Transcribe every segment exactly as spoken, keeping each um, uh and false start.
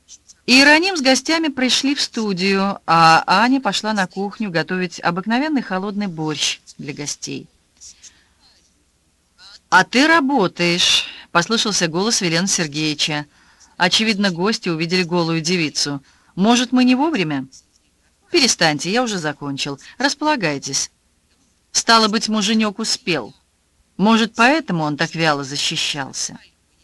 Иероним с гостями пришли в студию, а Аня пошла на кухню готовить обыкновенный холодный борщ для гостей. «А ты работаешь», — послышался голос Велена Сергеевича. Очевидно, гости увидели голую девицу. «Может, мы не вовремя?» «Перестаньте, я уже закончил. Располагайтесь». Стало быть, муженек успел. Может, поэтому он так вяло защищался.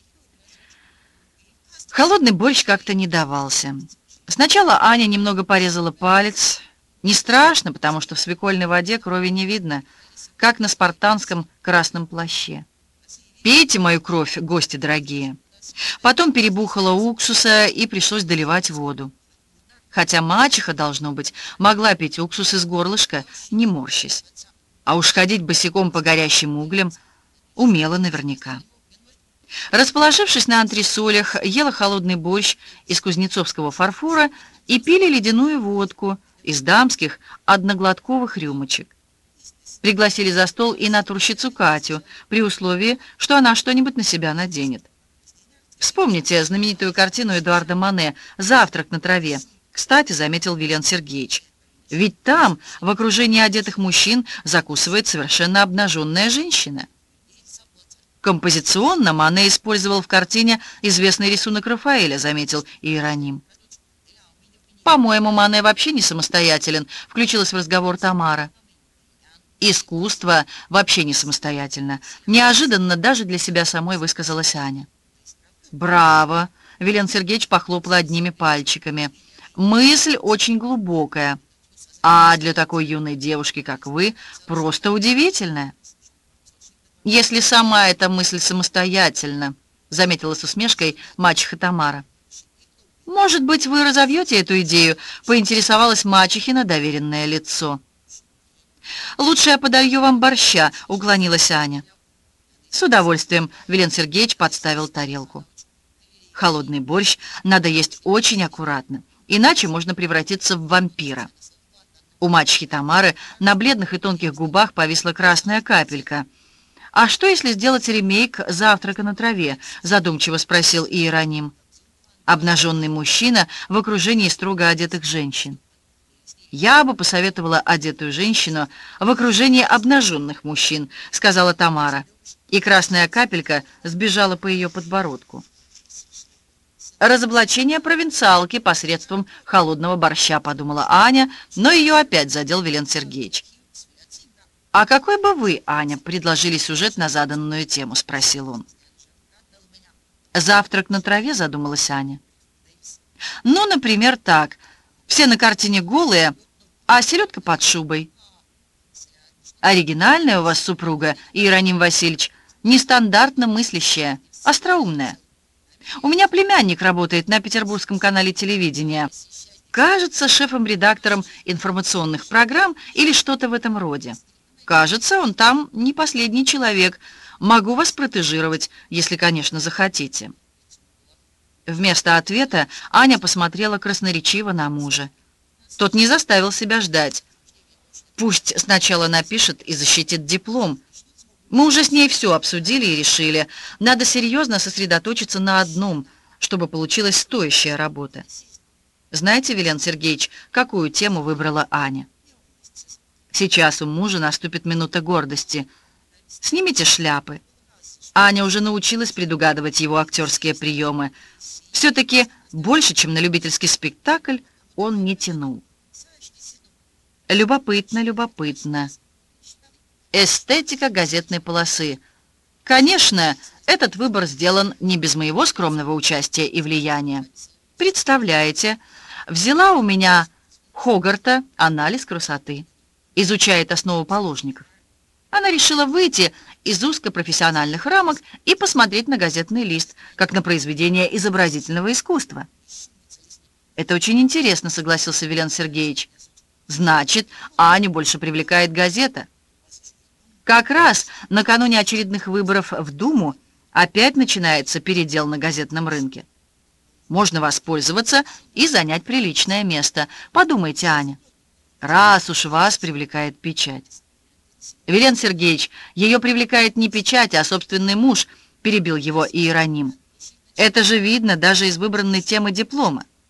Холодный борщ как-то не давался. Сначала Аня немного порезала палец. Не страшно, потому что в свекольной воде крови не видно, как на спартанском красном плаще. «Пейте мою кровь, гости дорогие». Потом перебухала уксуса, и пришлось доливать воду. Хотя мачеха, должно быть, могла пить уксус из горлышка, не морщась. А уж ходить босиком по горящим углям умела наверняка. Расположившись на антресолях, ела холодный борщ из кузнецовского фарфора и пили ледяную водку из дамских одноглотковых рюмочек. Пригласили за стол и натурщицу Катю, при условии, что она что-нибудь на себя наденет. Вспомните знаменитую картину Эдуарда Мане «Завтрак на траве». Кстати, заметил Вилен Сергеевич, ведь там, в окружении одетых мужчин, закусывает совершенно обнаженная женщина. Композиционно Мане использовал в картине известный рисунок Рафаэля, заметил Иероним. «По-моему, Мане вообще не самостоятелен», — включилась в разговор Тамара. «Искусство вообще не самостоятельно», — неожиданно даже для себя самой высказалась Аня. «Браво!» — Вилен Сергеевич похлопал одними пальчиками. «Мысль очень глубокая, а для такой юной девушки, как вы, просто удивительная». «Если сама эта мысль самостоятельна», — заметила с усмешкой мачеха Тамара. «Может быть, вы разовьете эту идею?» — поинтересовалась мачехина доверенное лицо. «Лучше я подолью вам борща», — уклонилась Аня. «С удовольствием», — Вилен Сергеевич подставил тарелку. Холодный борщ надо есть очень аккуратно, иначе можно превратиться в вампира. У мачехи Тамары на бледных и тонких губах повисла красная капелька. «А что, если сделать ремейк «Завтрака на траве»?» — задумчиво спросил Иероним. Обнаженный мужчина в окружении строго одетых женщин. «Я бы посоветовала одетую женщину в окружении обнаженных мужчин», — сказала Тамара, и красная капелька сбежала по ее подбородку. «Разоблачение провинциалки посредством холодного борща», — подумала Аня, но ее опять задел Вилен Сергеевич. «А какой бы вы, Аня, предложили сюжет на заданную тему?» — спросил он. «Завтрак на траве», — задумалась Аня. «Ну, например, так. Все на картине голые, а селедка под шубой». «Оригинальная у вас супруга, Иероним Васильевич, нестандартно мыслящая, остроумная. У меня племянник работает на Петербургском канале телевидения. Кажется, шефом-редактором информационных программ или что-то в этом роде. Кажется, он там не последний человек. Могу вас протежировать, если, конечно, захотите». Вместо ответа Аня посмотрела красноречиво на мужа. Тот не заставил себя ждать. «Пусть сначала напишет и защитит диплом. Мы уже с ней все обсудили и решили. Надо серьезно сосредоточиться на одном, чтобы получилась стоящая работа». Знаете, Вилен Сергеевич, какую тему выбрала Аня? Сейчас у мужа наступит минута гордости. Снимите шляпы. Аня уже научилась предугадывать его актерские приемы. Все-таки больше, чем на любительский спектакль, он не тянул. Любопытно, любопытно. Эстетика газетной полосы. Конечно, этот выбор сделан не без моего скромного участия и влияния. Представляете, взяла у меня Хогарта «Анализ красоты». Изучает основоположников. Она решила выйти из узкопрофессиональных рамок и посмотреть на газетный лист, как на произведение изобразительного искусства. «Это очень интересно», — согласился Вилен Сергеевич. «Значит, Аню больше привлекает газета». Как раз накануне очередных выборов в Думу опять начинается передел на газетном рынке. Можно воспользоваться и занять приличное место. Подумайте, Аня. Раз уж вас привлекает печать. Вилен Сергеевич, ее привлекает не печать, а собственный муж, перебил его Иероним. Это же видно даже из выбранной темы диплома.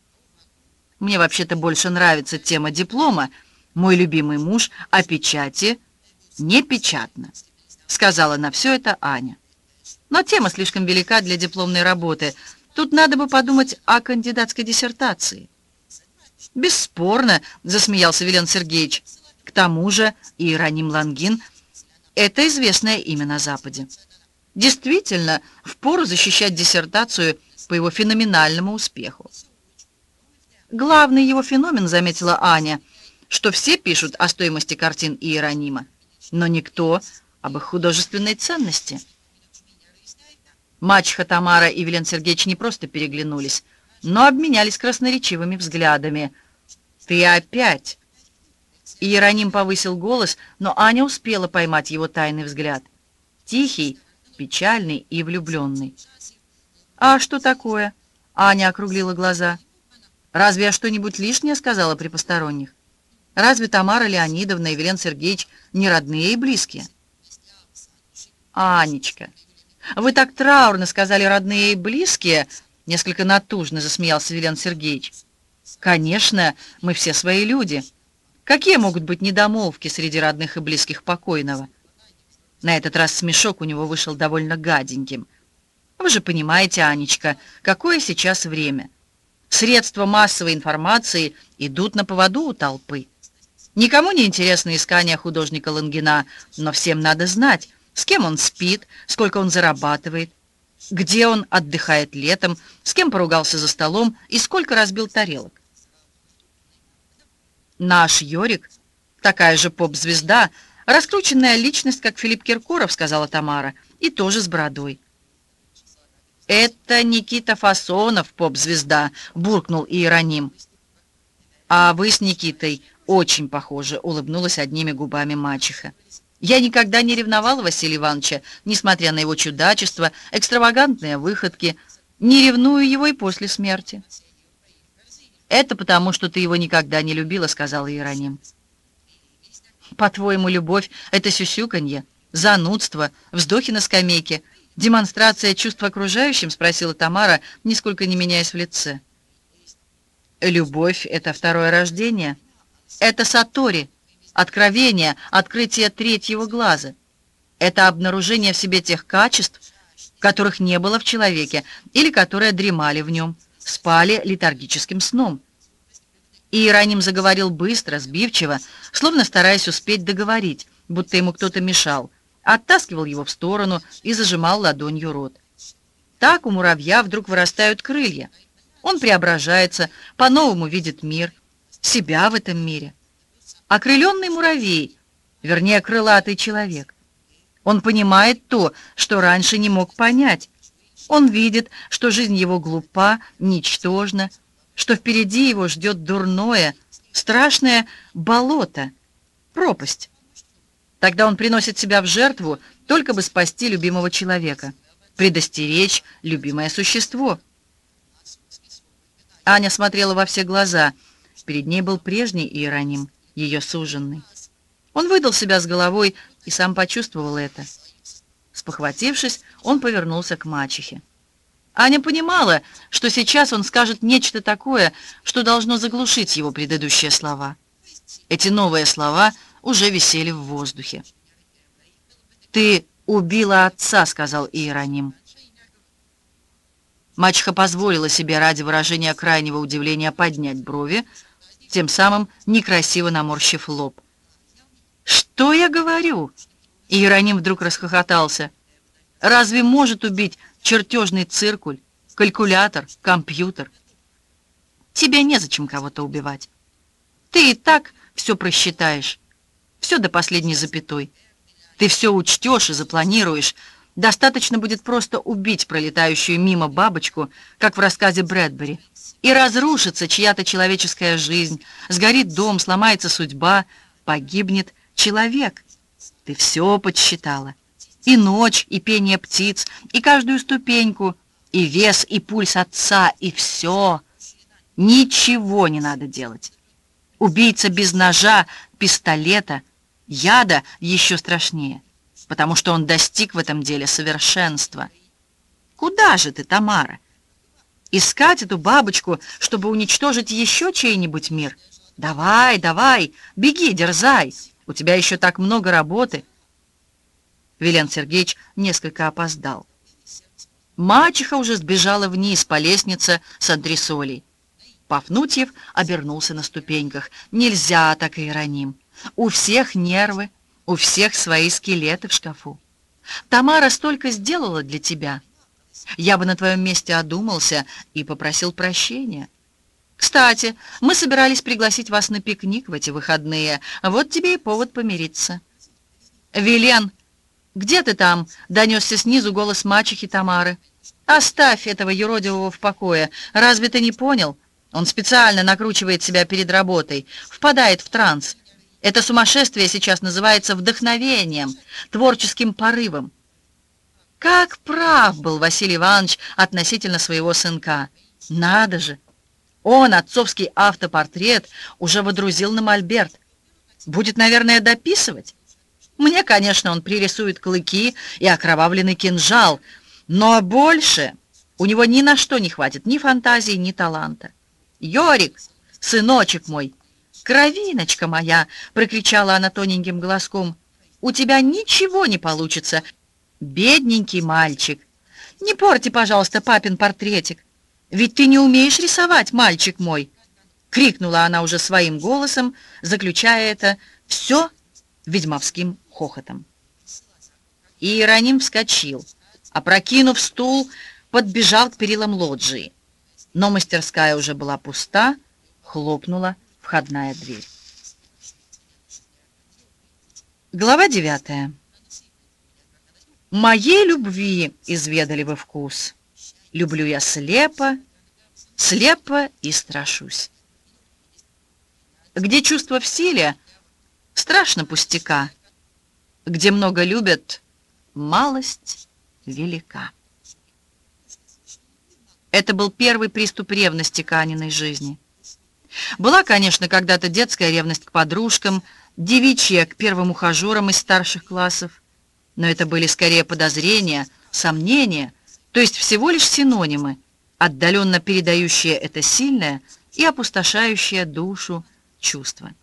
Мне вообще-то больше нравится тема диплома. Мой любимый муж о печати не печатно», — сказала на все это Аня. «Но тема слишком велика для дипломной работы. Тут надо бы подумать о кандидатской диссертации». «Бесспорно», — засмеялся Вилен Сергеевич. «К тому же Иероним Лонгин — это известное имя на Западе. Действительно, впору защищать диссертацию по его феноменальному успеху». «Главный его феномен, — заметила Аня, — что все пишут о стоимости картин Иеронима, но никто об их художественной ценности». Мачеха Тамара и Вилен Сергеевич не просто переглянулись, но обменялись красноречивыми взглядами. «Ты опять!» Иероним повысил голос, но Аня успела поймать его тайный взгляд. Тихий, печальный и влюбленный. «А что такое?» — Аня округлила глаза. «Разве я что-нибудь лишнее сказала при посторонних? Разве Тамара Леонидовна и Вилен Сергеевич не родные и близкие?» «Анечка, вы так траурно сказали «родные и близкие», — несколько натужно засмеялся Вилен Сергеевич. «Конечно, мы все свои люди. Какие могут быть недомолвки среди родных и близких покойного?» На этот раз смешок у него вышел довольно гаденьким. «Вы же понимаете, Анечка, какое сейчас время. Средства массовой информации идут на поводу у толпы. Никому не интересно искание художника Лонгина, но всем надо знать, с кем он спит, сколько он зарабатывает, где он отдыхает летом, с кем поругался за столом и сколько разбил тарелок. Наш Йорик — такая же поп-звезда, раскрученная личность, как Филипп Киркоров, сказала Тамара, и тоже с бородой. «Это Никита Фасонов, поп-звезда», — буркнул Иероним. «А вы с Никитой очень похожи», — улыбнулась одними губами мачеха. «Я никогда не ревновала Василия Ивановича, несмотря на его чудачество, экстравагантные выходки. Не ревную его и после смерти». «Это потому, что ты его никогда не любила», — сказал Иероним. «По-твоему, любовь — это сюсюканье, занудство, вздохи на скамейке, демонстрация чувств окружающим?» — спросила Тамара, нисколько не меняясь в лице. «Любовь — это второе рождение. Это сатори, откровение, открытие третьего глаза. Это обнаружение в себе тех качеств, которых не было в человеке или которые дремали в нем, спали летаргическим сном». Иероним заговорил быстро, сбивчиво, словно стараясь успеть договорить, будто ему кто-то мешал, оттаскивал его в сторону и зажимал ладонью рот. Так у муравья вдруг вырастают крылья. Он преображается, по-новому видит мир, себя в этом мире. Окрыленный муравей, вернее, крылатый человек. Он понимает то, что раньше не мог понять. Он видит, что жизнь его глупа, ничтожна, что впереди его ждет дурное, страшное болото, пропасть. Тогда он приносит себя в жертву, только бы спасти любимого человека, предостеречь любимое существо. Аня смотрела во все глаза. Перед ней был прежний Иероним, ее суженный. Он выдал себя с головой и сам почувствовал это. Спохватившись, он повернулся к мачехе. Аня понимала, что сейчас он скажет нечто такое, что должно заглушить его предыдущие слова. Эти новые слова уже висели в воздухе. «Ты убила отца», — сказал Иероним. Мачеха позволила себе ради выражения крайнего удивления поднять брови, тем самым некрасиво наморщив лоб. «Что я говорю?» Иероним вдруг расхохотался. «Разве может убить чертежный циркуль, калькулятор, компьютер? Тебе незачем кого-то убивать. Ты и так все просчитаешь, все до последней запятой. Ты все учтешь и запланируешь. Достаточно будет просто убить пролетающую мимо бабочку, как в рассказе Брэдбери, и разрушится чья-то человеческая жизнь, сгорит дом, сломается судьба, погибнет человек. Ты все подсчитала. И ночь, и пение птиц, и каждую ступеньку, и вес, и пульс отца, и все. Ничего не надо делать. Убийца без ножа, пистолета, яда еще страшнее, потому что он достиг в этом деле совершенства. Куда же ты, Тамара? Искать эту бабочку, чтобы уничтожить еще чей-нибудь мир? Давай, давай, беги, дерзай. У тебя еще так много работы. Вилен Сергеевич несколько опоздал. Мачеха уже сбежала вниз по лестнице с антресолей. Пафнутьев обернулся на ступеньках. Нельзя так, Иероним. У всех нервы, у всех свои скелеты в шкафу. Тамара столько сделала для тебя. Я бы на твоем месте одумался и попросил прощения. Кстати, мы собирались пригласить вас на пикник в эти выходные. Вот тебе и повод помириться. Вилен, где ты там? Донесся снизу голос мачехи Тамары. Оставь этого юродивого в покое. Разве ты не понял? Он специально накручивает себя перед работой, впадает в транс. Это сумасшествие сейчас называется вдохновением, творческим порывом. Как прав был Василий Иванович относительно своего сынка. Надо же! Он отцовский автопортрет уже водрузил на мольберт. Будет, наверное, дописывать. Мне, конечно, он пририсует клыки и окровавленный кинжал, но больше у него ни на что не хватит ни фантазии, ни таланта. «Йорик, сыночек мой, кровиночка моя!» — прокричала она тоненьким голоском. «У тебя ничего не получится, бедненький мальчик. Не порти, пожалуйста, папин портретик. Ведь ты не умеешь рисовать, мальчик мой!» — крикнула она уже своим голосом, заключая это все ведьмовским хохотом. И Иероним вскочил, опрокинув стул, подбежал к перилам лоджии. Но мастерская уже была пуста, хлопнула входная дверь. Глава девятая. «Моей любви изведали вы вкус. Люблю я слепо, слепо и страшусь. Где чувство в силе, страшно пустяка. Где много любят, малость велика». Это был первый приступ ревности к Аниной жизни. Была, конечно, когда-то детская ревность к подружкам, девичья к первым ухажерам из старших классов, но это были скорее подозрения, сомнения, то есть всего лишь синонимы, отдаленно передающие это сильное и опустошающее душу чувство.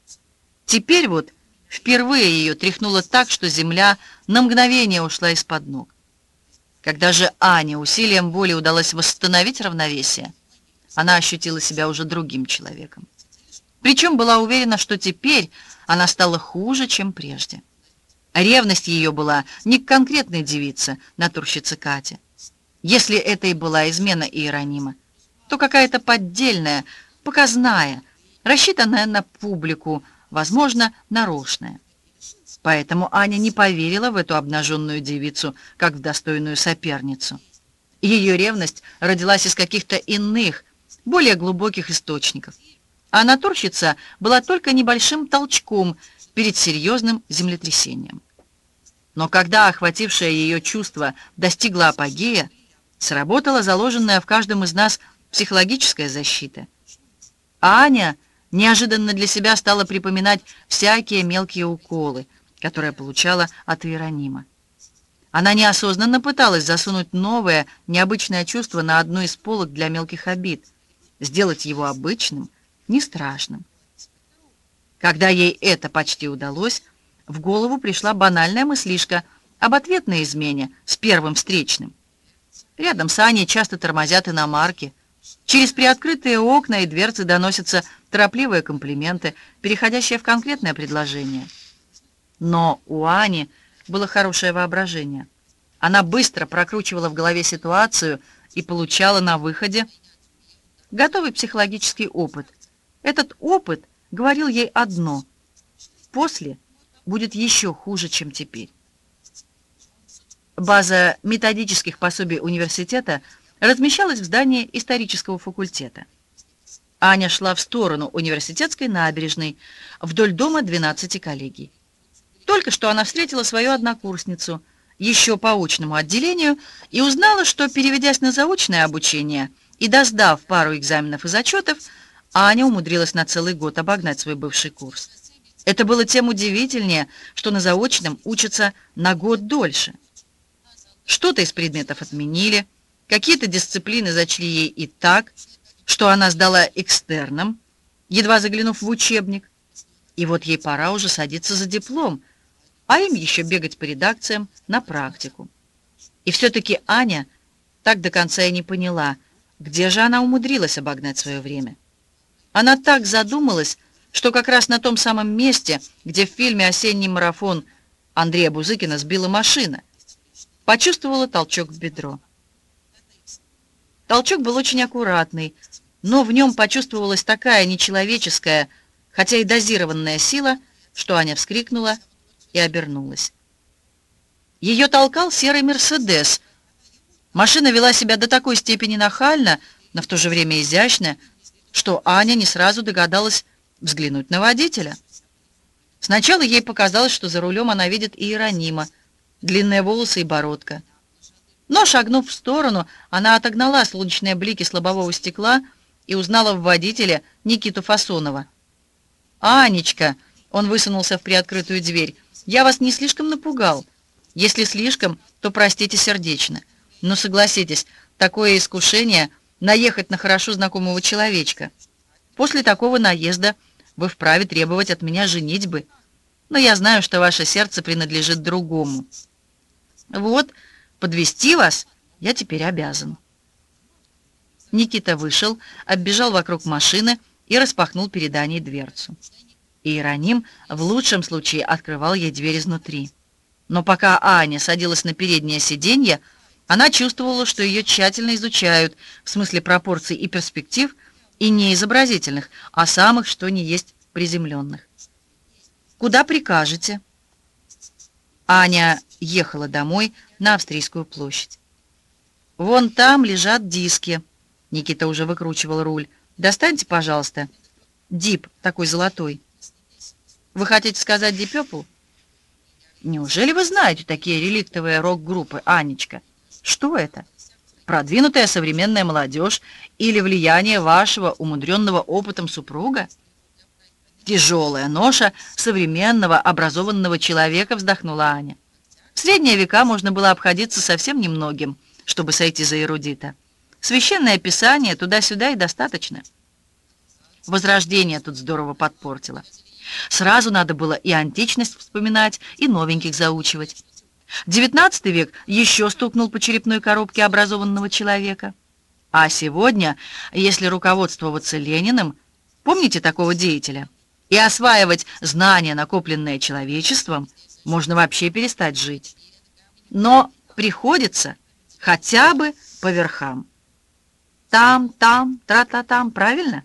Теперь вот впервые ее тряхнуло так, что земля на мгновение ушла из-под ног. Когда же Ане усилием воли удалось восстановить равновесие, она ощутила себя уже другим человеком. Причем была уверена, что теперь она стала хуже, чем прежде. Ревность ее была не к конкретной девице, натурщице Кате. Если это и была измена Иеронима, то какая-то поддельная, показная, рассчитанная на публику, возможно, нарочная. Поэтому Аня не поверила в эту обнаженную девицу, как в достойную соперницу. Ее ревность родилась из каких-то иных, более глубоких источников. А натурщица была только небольшим толчком перед серьезным землетрясением. Но когда охватившее ее чувство достигло апогея, сработала заложенная в каждом из нас психологическая защита. А Аня неожиданно для себя стала припоминать всякие мелкие уколы, которое получала от Иеронима. Она неосознанно пыталась засунуть новое, необычное чувство на одну из полок для мелких обид, сделать его обычным, не страшным. Когда ей это почти удалось, в голову пришла банальная мыслишка об ответной измене с первым встречным. Рядом с Аней часто тормозят иномарки. Через приоткрытые окна и дверцы доносятся торопливые комплименты, переходящие в конкретное предложение. Но у Ани было хорошее воображение. Она быстро прокручивала в голове ситуацию и получала на выходе готовый психологический опыт. Этот опыт говорил ей одно: после будет еще хуже, чем теперь. База методических пособий университета размещалась в здании исторического факультета. Аня шла в сторону университетской набережной, вдоль дома двенадцати коллегий. Только что она встретила свою однокурсницу, еще по очному отделению, и узнала, что, переведясь на заочное обучение и досдав пару экзаменов и зачетов, Аня умудрилась на целый год обогнать свой бывший курс. Это было тем удивительнее, что на заочном учатся на год дольше. Что-то из предметов отменили, Какие-то дисциплины зачли ей и так, что она сдала экстерном, едва заглянув в учебник. И вот ей пора уже садиться за диплом, а им еще бегать по редакциям на практику. И все-таки Аня так до конца и не поняла, где же она умудрилась обогнать свое время. Она так задумалась, что как раз на том самом месте, где в фильме «Осенний марафон» Андрея Бузыкина сбила машина, почувствовала толчок в бедро. Толчок был очень аккуратный, но в нем почувствовалась такая нечеловеческая, хотя и дозированная сила, что Аня вскрикнула и обернулась. Ее толкал серый «Мерседес». Машина вела себя до такой степени нахально, но в то же время изящно, что Аня не сразу догадалась взглянуть на водителя. Сначала ей показалось, что за рулем она видит Иеронима, длинные волосы и бородка. Но, шагнув в сторону, она отогнала солнечные блики с лобового стекла и узнала в водителе Никиту Фасонова. «Анечка!» — он высунулся в приоткрытую дверь. «Я вас не слишком напугал? Если слишком, то простите сердечно. Но согласитесь, такое искушение — наехать на хорошо знакомого человечка. После такого наезда вы вправе требовать от меня женитьбы, но я знаю, что ваше сердце принадлежит другому. Вот, подвести вас я теперь обязан». Никита вышел, оббежал вокруг машины и распахнул перед Аней дверцу. Иероним в лучшем случае открывал ей дверь изнутри. Но пока Аня садилась на переднее сиденье, она чувствовала, что ее тщательно изучают в смысле пропорций и перспектив, и не изобразительных, а самых, что ни есть, приземленных. «Куда прикажете?» Аня ехала домой на Австрийскую площадь. «Вон там лежат диски». Никита уже выкручивал руль. «Достаньте, пожалуйста. Дип такой золотой». «Вы хотите сказать Deep Purple?» «Неужели вы знаете такие реликтовые рок-группы, Анечка? Что это? Продвинутая современная молодежь или влияние вашего умудренного опытом супруга?» «Тяжелая ноша современного образованного человека», — вздохнула Аня. «В средние века можно было обходиться совсем немногим, чтобы сойти за эрудита. Священное писание туда-сюда и достаточно». Возрождение тут здорово подпортило. Сразу надо было и античность вспоминать, и новеньких заучивать. Девятнадцатый век еще стукнул по черепной коробке образованного человека. А сегодня, если руководствоваться Лениным, помните такого деятеля, и осваивать знания, накопленные человечеством, можно вообще перестать жить. Но приходится хотя бы по верхам. Там, там, тра-та-там, правильно?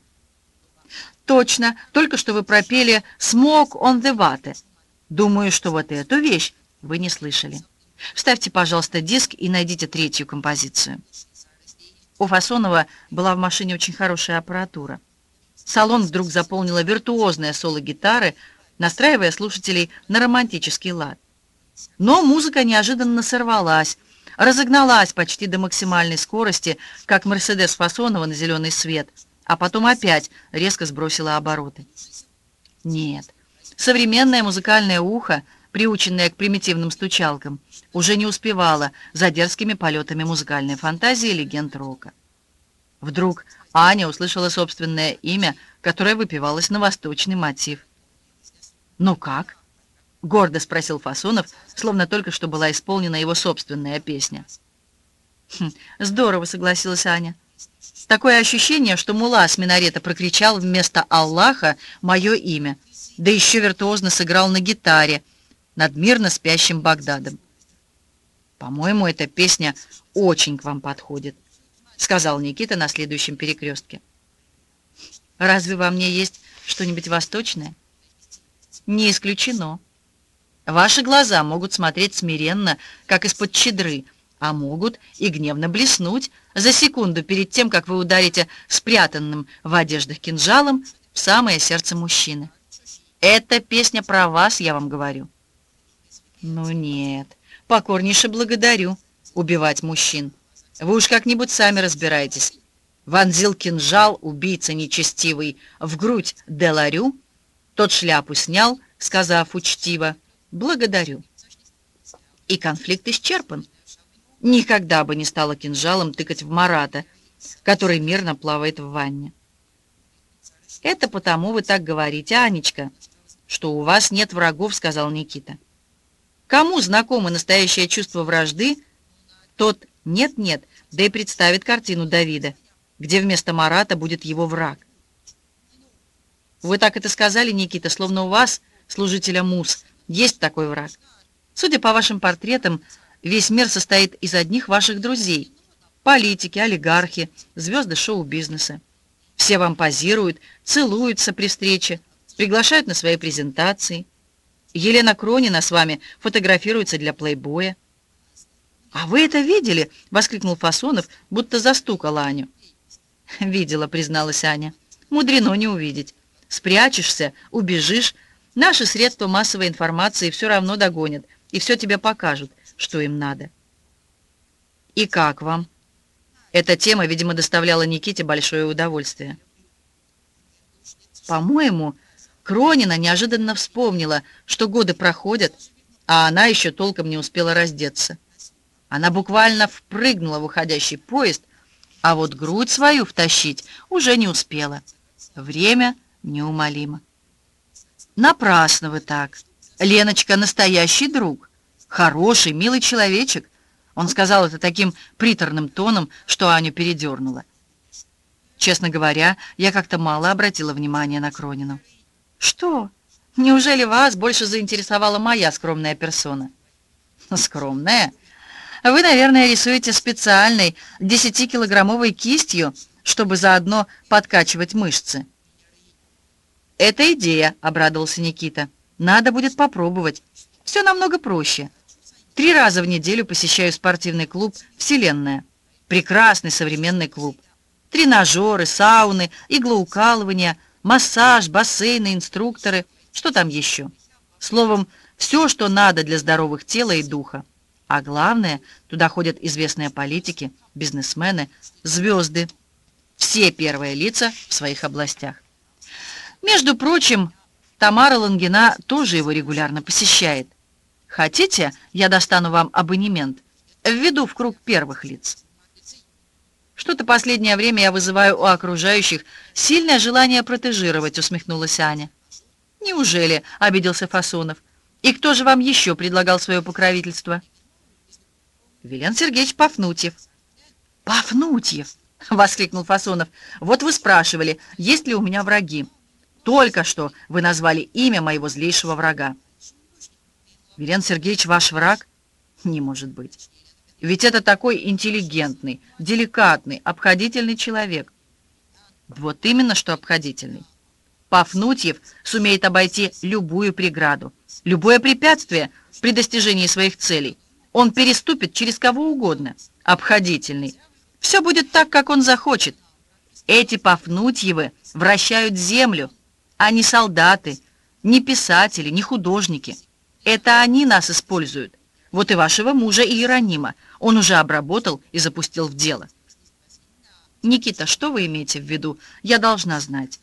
Точно, только что вы пропели «Smoke on the water». Думаю, что вот эту вещь вы не слышали. Вставьте, пожалуйста, диск и найдите третью композицию. У Фасонова была в машине очень хорошая аппаратура. Салон вдруг заполнила виртуозное соло гитары, настраивая слушателей на романтический лад. Но музыка неожиданно сорвалась, разогналась почти до максимальной скорости, как «Мерседес» Фасонова на зеленый свет, а потом опять резко сбросила обороты. Нет, современное музыкальное ухо, приученное к примитивным стучалкам, уже не успевало за дерзкими полетами музыкальной фантазии легенд рока. Вдруг Аня услышала собственное имя, которое выпевалось на восточный мотив. «Ну как?» — гордо спросил Фасонов, словно только что была исполнена его собственная песня. «Хм, здорово», — согласилась Аня. «Такое ощущение, что мулла с минарета прокричал вместо Аллаха мое имя, да еще виртуозно сыграл на гитаре над мирно спящим Багдадом. По-моему, эта песня очень к вам подходит», — сказал Никита на следующем перекрестке. «Разве во мне есть что-нибудь восточное?» «Не исключено. Ваши глаза могут смотреть смиренно, как из-под чадры, а могут и гневно блеснуть за секунду перед тем, как вы ударите спрятанным в одеждах кинжалом в самое сердце мужчины. Эта песня про вас, я вам говорю». «Ну нет, покорнейше благодарю убивать мужчин. Вы уж как-нибудь сами разбирайтесь. Вонзил кинжал убийца нечестивый в грудь Деларю, тот шляпу снял, сказав учтиво «благодарю». И конфликт исчерпан. никогда бы не стала кинжалом тыкать в Марата, который мирно плавает в ванне. «Это потому вы так говорите, Анечка, что у вас нет врагов», — сказал Никита. «Кому знакомо настоящее чувство вражды, тот нет-нет, да и представит картину Давида, где вместо Марата будет его враг». «Вы так это сказали, Никита, словно у вас, служителя Мус, есть такой враг. Судя по вашим портретам, весь мир состоит из одних ваших друзей. Политики, олигархи, звезды шоу-бизнеса. Все вам позируют, целуются при встрече, приглашают на свои презентации. Елена Кронина с вами фотографируется для плейбоя». «А вы это видели?» — воскликнул Фасонов, будто застукал Аню. «Видела», — призналась Аня. «Мудрено не увидеть. Спрячешься, убежишь. Наши средства массовой информации все равно догонят и все тебе покажут, что им надо». «И как вам?» Эта тема, видимо, доставляла Никите большое удовольствие. «По-моему, Кронина неожиданно вспомнила, что годы проходят, а она еще толком не успела раздеться. Она буквально впрыгнула в уходящий поезд, а вот грудь свою втащить уже не успела. Время неумолимо». «Напрасно вы так. Леночка настоящий друг. Хороший, милый человечек». Он сказал это таким приторным тоном, что Аню передернуло. Честно говоря, я как-то мало обратила внимания на Кронину. «Что? Неужели вас больше заинтересовала моя скромная персона?» «Скромная? Вы, наверное, рисуете специальной десятикилограммовой кистью, чтобы заодно подкачивать мышцы». «Это идея», — обрадовался Никита. «Надо будет попробовать. Все намного проще. Три раза в неделю посещаю спортивный клуб «Вселенная». Прекрасный современный клуб. Тренажеры, сауны, иглоукалывания, массаж, бассейны, инструкторы. Что там еще? Словом, все, что надо для здоровых тела и духа. А главное, туда ходят известные политики, бизнесмены, звезды. Все первые лица в своих областях. Между прочим, Тамара Лангина тоже его регулярно посещает. Хотите, я достану вам абонемент? Введу в круг первых лиц. Что-то последнее время я вызываю у окружающих сильное желание протежировать, усмехнулась Аня. Неужели? Обиделся Фасонов. И кто же вам еще предлагал свое покровительство? Вилен Сергеевич Пафнутьев. Пафнутьев! Воскликнул Фасонов. Вот вы спрашивали, есть ли у меня враги. Только что вы назвали имя моего злейшего врага. Вилен Сергеевич ваш враг? Не может быть. Ведь это такой интеллигентный, деликатный, обходительный человек. Вот именно, что обходительный. Пафнутьев сумеет обойти любую преграду, любое препятствие при достижении своих целей. Он переступит через кого угодно. Обходительный. Все будет так, как он захочет. Эти Пафнутьевы вращают землю, а не солдаты, не писатели, не художники. Это они нас используют. Вот и вашего мужа Иеронима он уже обработал и запустил в дело. Никита, что вы имеете в виду? Я должна знать.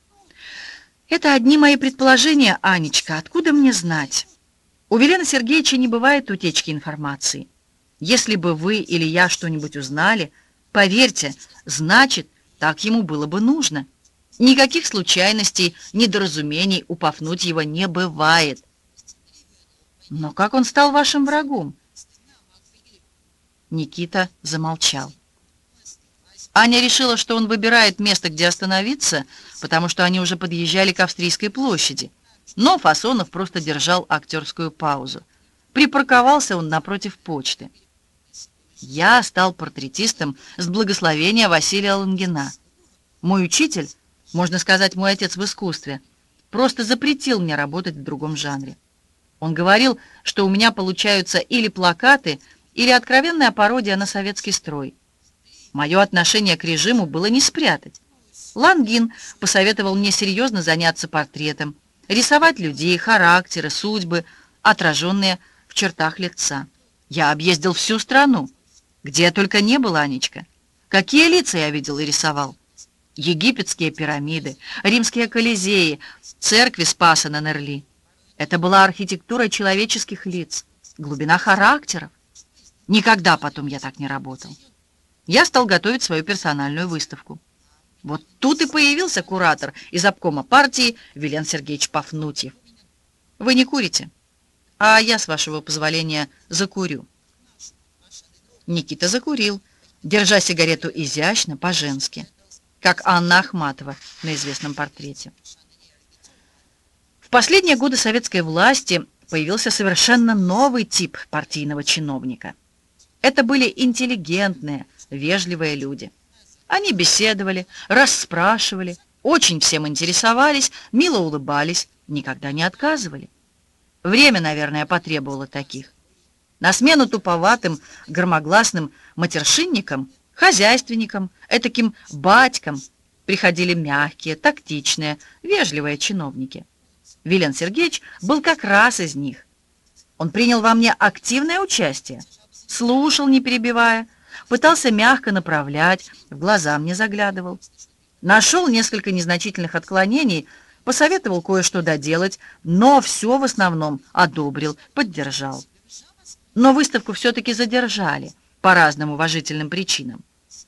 Это одни мои предположения, Анечка. Откуда мне знать? У Вилена Сергеевича не бывает утечки информации. Если бы вы или я что-нибудь узнали, поверьте, значит, так ему было бы нужно. Никаких случайностей, недоразумений у Пафнутьева не бывает. Но как он стал вашим врагом? Никита замолчал. Аня решила, что он выбирает место, где остановиться, потому что они уже подъезжали к Австрийской площади. Но Фасонов просто держал актерскую паузу. Припарковался он напротив почты. Я стал портретистом с благословения Василия Лангина. Мой учитель, можно сказать, мой отец в искусстве, просто запретил мне работать в другом жанре. Он говорил, что у меня получаются или плакаты, или откровенная пародия на советский строй. Мое отношение к режиму было не спрятать. Лангин посоветовал мне серьезно заняться портретом, рисовать людей, характеры, судьбы, отраженные в чертах лица. Я объездил всю страну. Где я только не был, Анечка. Какие лица я видел и рисовал. Египетские пирамиды, римские колизеи, церкви Спаса на Нерли. Это была архитектура человеческих лиц, глубина характеров. Никогда потом я так не работал. Я стал готовить свою персональную выставку. Вот тут и появился куратор из обкома партии Вилен Сергеевич Пафнутьев. Вы не курите, а я, с вашего позволения, закурю. Никита закурил, держа сигарету изящно, по-женски, как Анна Ахматова на известном портрете. В последние годы советской власти появился совершенно новый тип партийного чиновника. Это были интеллигентные, вежливые люди. Они беседовали, расспрашивали, очень всем интересовались, мило улыбались, никогда не отказывали. Время, наверное, потребовало таких. На смену туповатым, громогласным матершинникам, хозяйственникам, этаким батькам приходили мягкие, тактичные, вежливые чиновники. Вилен Сергеевич был как раз из них. Он принял во мне активное участие, слушал, не перебивая, пытался мягко направлять, в глаза мне заглядывал. Нашел несколько незначительных отклонений, посоветовал кое-что доделать, но все в основном одобрил, поддержал. Но выставку все-таки задержали по разным уважительным причинам.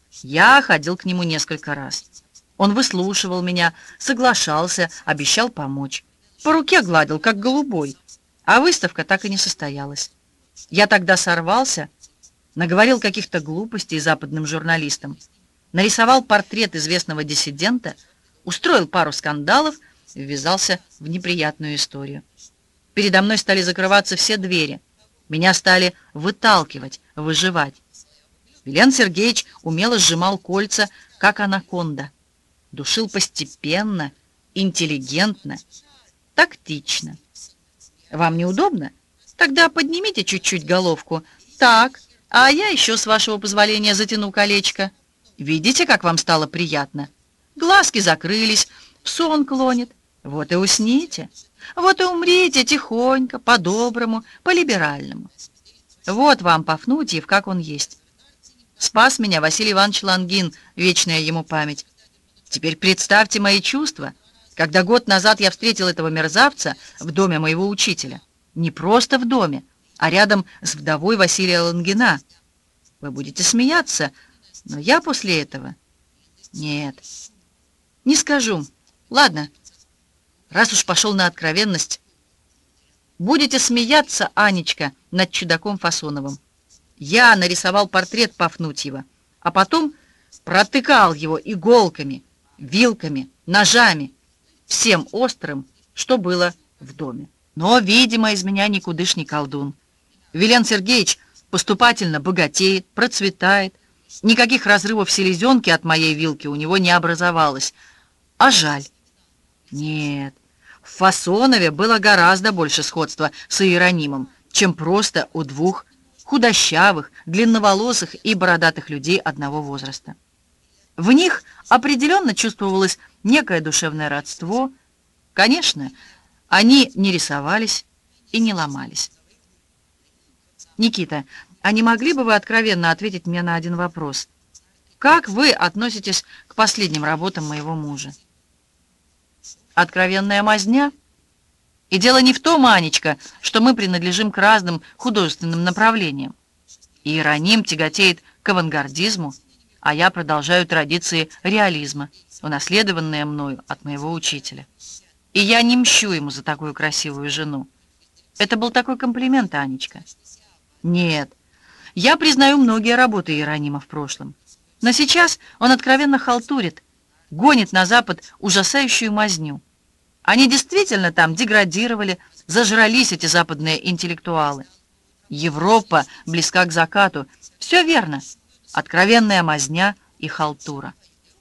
Я ходил к нему несколько раз. Он выслушивал меня, соглашался, обещал помочь. По руке гладил, как голубой, а выставка так и не состоялась. Я тогда сорвался, наговорил каких-то глупостей западным журналистам, нарисовал портрет известного диссидента, устроил пару скандалов, ввязался в неприятную историю. Передо мной стали закрываться все двери, меня стали выталкивать, выживать. Вилен Сергеевич умело сжимал кольца, как анаконда, душил постепенно, интеллигентно, тактично. Вам неудобно? Тогда поднимите чуть-чуть головку. Так, а я еще, с вашего позволения, затяну колечко. Видите, как вам стало приятно? Глазки закрылись, в сон клонит. Вот и усните. Вот и умрите тихонько, по-доброму, по-либеральному. Вот вам Пафнутьев, как он есть. Спас меня Василий Иванович Лангин, вечная ему память. Теперь представьте мои чувства, когда год назад я встретил этого мерзавца в доме моего учителя. Не просто в доме, а рядом с вдовой Василия Лангина. Вы будете смеяться, но я после этого... Нет, не скажу. Ладно, раз уж пошел на откровенность. Будете смеяться, Анечка, над чудаком Фасоновым. Я нарисовал портрет Пафнутьева, а потом протыкал его иголками, вилками, ножами, всем острым, что было в доме. Но, видимо, из меня никудышний колдун. Вилен Сергеевич поступательно богатеет, процветает. Никаких разрывов селезенки от моей вилки у него не образовалось. А жаль. Нет, в Фасонове было гораздо больше сходства с Иеронимом, чем просто у двух худощавых, длинноволосых и бородатых людей одного возраста. В них определенно чувствовалось некое душевное родство. Конечно, они не рисовались и не ломались. Никита, а не могли бы вы откровенно ответить мне на один вопрос? Как вы относитесь к последним работам моего мужа? Откровенная мазня? И дело не в том, Анечка, что мы принадлежим к разным художественным направлениям. Иероним тяготеет к авангардизму, а я продолжаю традиции реализма, унаследованные мною от моего учителя. И я не мщу ему за такую красивую жену. Это был такой комплимент, Анечка. Нет, я признаю многие работы Иеронима в прошлом. Но сейчас он откровенно халтурит, гонит на Запад ужасающую мазню. Они действительно там деградировали, зажрались эти западные интеллектуалы. Европа близка к закату. Все верно. Откровенная мазня и халтура.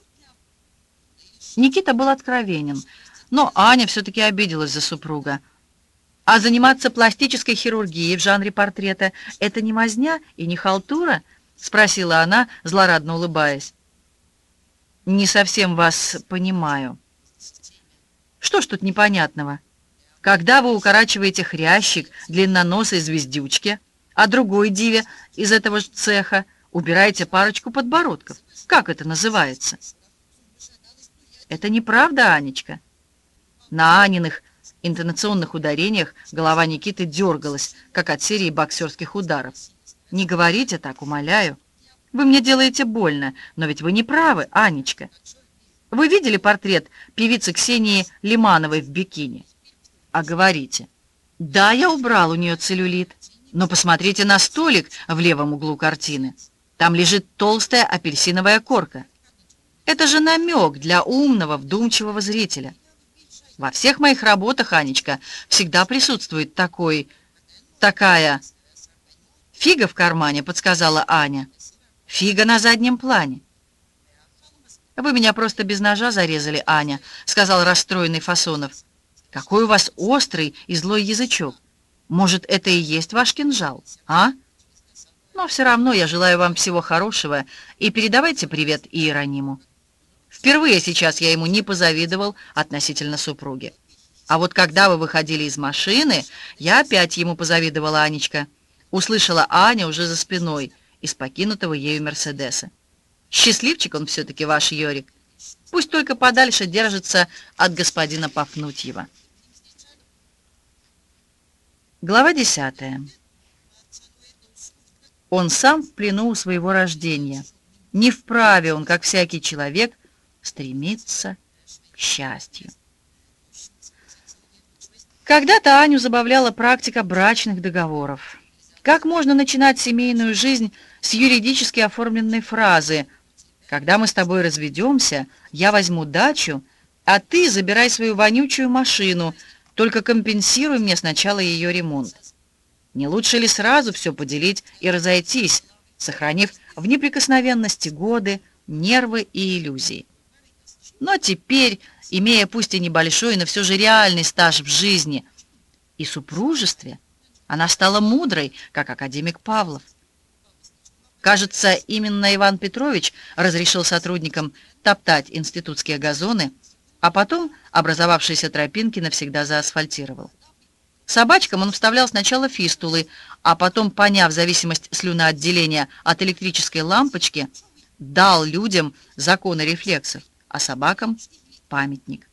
Никита был откровенен, но Аня все-таки обиделась за супруга. А заниматься пластической хирургией в жанре портрета — это не мазня и не халтура? Спросила она, злорадно улыбаясь. Не совсем вас понимаю. Что ж тут непонятного? Когда вы укорачиваете хрящик длинноносой звездючки, а другой диве из этого же цеха убираете парочку подбородков. Как это называется? Это неправда, Анечка. На Аниных интонационных ударениях голова Никиты дергалась, как от серии боксерских ударов. Не говорите так, умоляю. Вы мне делаете больно, но ведь вы не правы, Анечка. Вы видели портрет певицы Ксении Лимановой в бикини? А говорите: да, я убрал у нее целлюлит, но посмотрите на столик в левом углу картины. Там лежит толстая апельсиновая корка. Это же намек для умного, вдумчивого зрителя. Во всех моих работах, Анечка, всегда присутствует такой, такая... «Фига в кармане», — подсказала Аня. «Фига на заднем плане». «Вы меня просто без ножа зарезали, Аня», — сказал расстроенный Фасонов. «Какой у вас острый и злой язычок. Может, это и есть ваш кинжал, а? Но все равно я желаю вам всего хорошего и передавайте привет Иерониму». Впервые сейчас я ему не позавидовал относительно супруги. А вот когда вы выходили из машины, я опять ему позавидовала, Анечка. Услышала Аня уже за спиной из покинутого ею Мерседеса. Счастливчик он все-таки, ваш Йорик. Пусть только подальше держится от господина Пафнутьева. Глава десятая. Он сам в плену у своего рождения. Не вправе он, как всякий человек, стремиться к счастью. Когда-то Аню забавляла практика брачных договоров. Как можно начинать семейную жизнь с юридически оформленной фразы: «Когда мы с тобой разведемся, я возьму дачу, а ты забирай свою вонючую машину, только компенсируй мне сначала ее ремонт». Не лучше ли сразу все поделить и разойтись, сохранив в неприкосновенности годы, нервы и иллюзии? Но теперь, имея пусть и небольшой, но все же реальный стаж в жизни и супружестве, она стала мудрой, как академик Павлов. Кажется, именно Иван Петрович разрешил сотрудникам топтать институтские газоны, а потом образовавшиеся тропинки навсегда заасфальтировал. Собачкам он вставлял сначала фистулы, а потом, поняв зависимость слюноотделения от электрической лампочки, дал людям законы рефлексов, а собакам — памятник.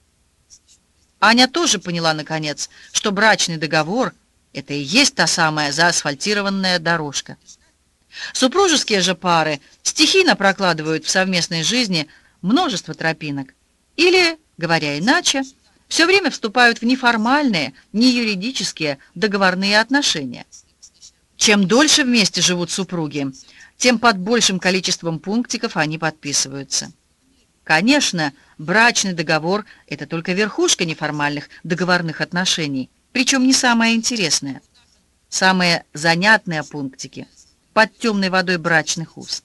Аня тоже поняла, наконец, что брачный договор — это и есть та самая заасфальтированная дорожка. Супружеские же пары стихийно прокладывают в совместной жизни множество тропинок или, говоря иначе, все время вступают в неформальные, неюридические договорные отношения. Чем дольше вместе живут супруги, тем под большим количеством пунктиков они подписываются. Конечно, брачный договор — это только верхушка неформальных договорных отношений, причем не самое интересное. Самые занятные пунктики под темной водой брачных уз.